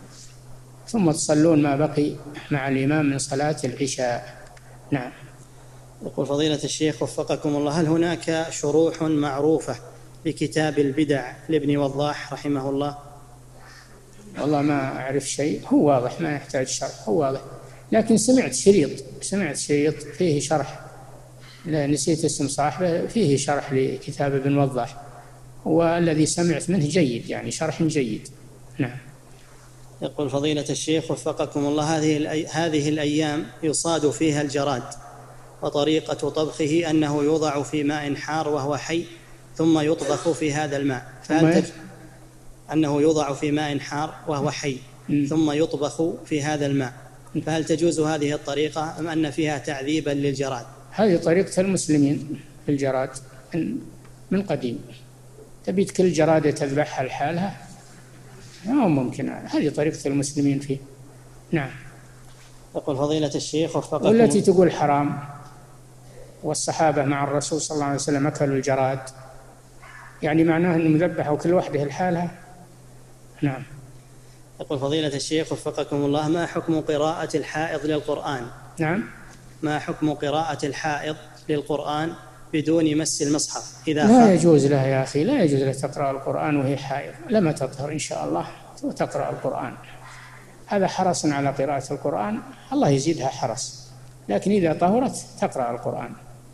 ثم تصلون ما بقي مع الإمام من صلاة العشاء. نعم. يقول فضيلة الشيخ وفقكم الله: هل هناك شروح معروفة لكتاب البدع لابن وضاح رحمه الله؟ والله ما أعرف شيء، هو واضح ما يحتاج شرح، هو واضح، لكن سمعت شريط سمعت شريط فيه شرح، لا نسيت اسم صاحبه، فيه شرح لكتاب ابن وضاح، والذي سمعت منه جيد، يعني شرح جيد. نعم. يقول فضيلة الشيخ وفقكم الله: هذه هذه الأيام يصاد فيها الجراد، وطريقة طبخه أنه يوضع في ماء حار وهو حي ثم يطبخ في هذا الماء، فهل تج... أنه يوضع في ماء حار وهو حي ثم يطبخ في هذا الماء، فهل تجوز هذه الطريقة أم أن فيها تعذيبا للجراد؟ هذه طريقة المسلمين في الجراد من قديم، تبيت كل جرادة تذبحها لحالها؟ ما هو ممكن، هذه طريقة المسلمين فيه. نعم. يقول فضيلة الشيخ وفقكم. والتي تقول حرام، والصحابة مع الرسول صلى الله عليه وسلم أكلوا الجراد، يعني معناه أنهم ذبحوا كل واحدة لحالها. نعم. يقول فضيلة الشيخ وفقكم الله: ما حكم قراءة الحائض للقرآن؟ نعم. ما حكم قراءة الحائض للقرآن بدون مس المصحف إذا لا خاف؟ يجوز لها يا أخي، لا يجوز لها تقرأ القرآن وهي حائض، لما تطهر إن شاء الله وتقرأ القرآن، هذا حرص على قراءة القرآن، الله يزيدها حرص، لكن إذا طهرت تقرأ القرآن.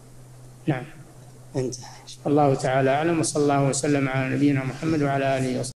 نعم. انتهى. الله تعالى أعلم، وصلى الله وسلم على نبينا محمد وعلى آله وصحبه.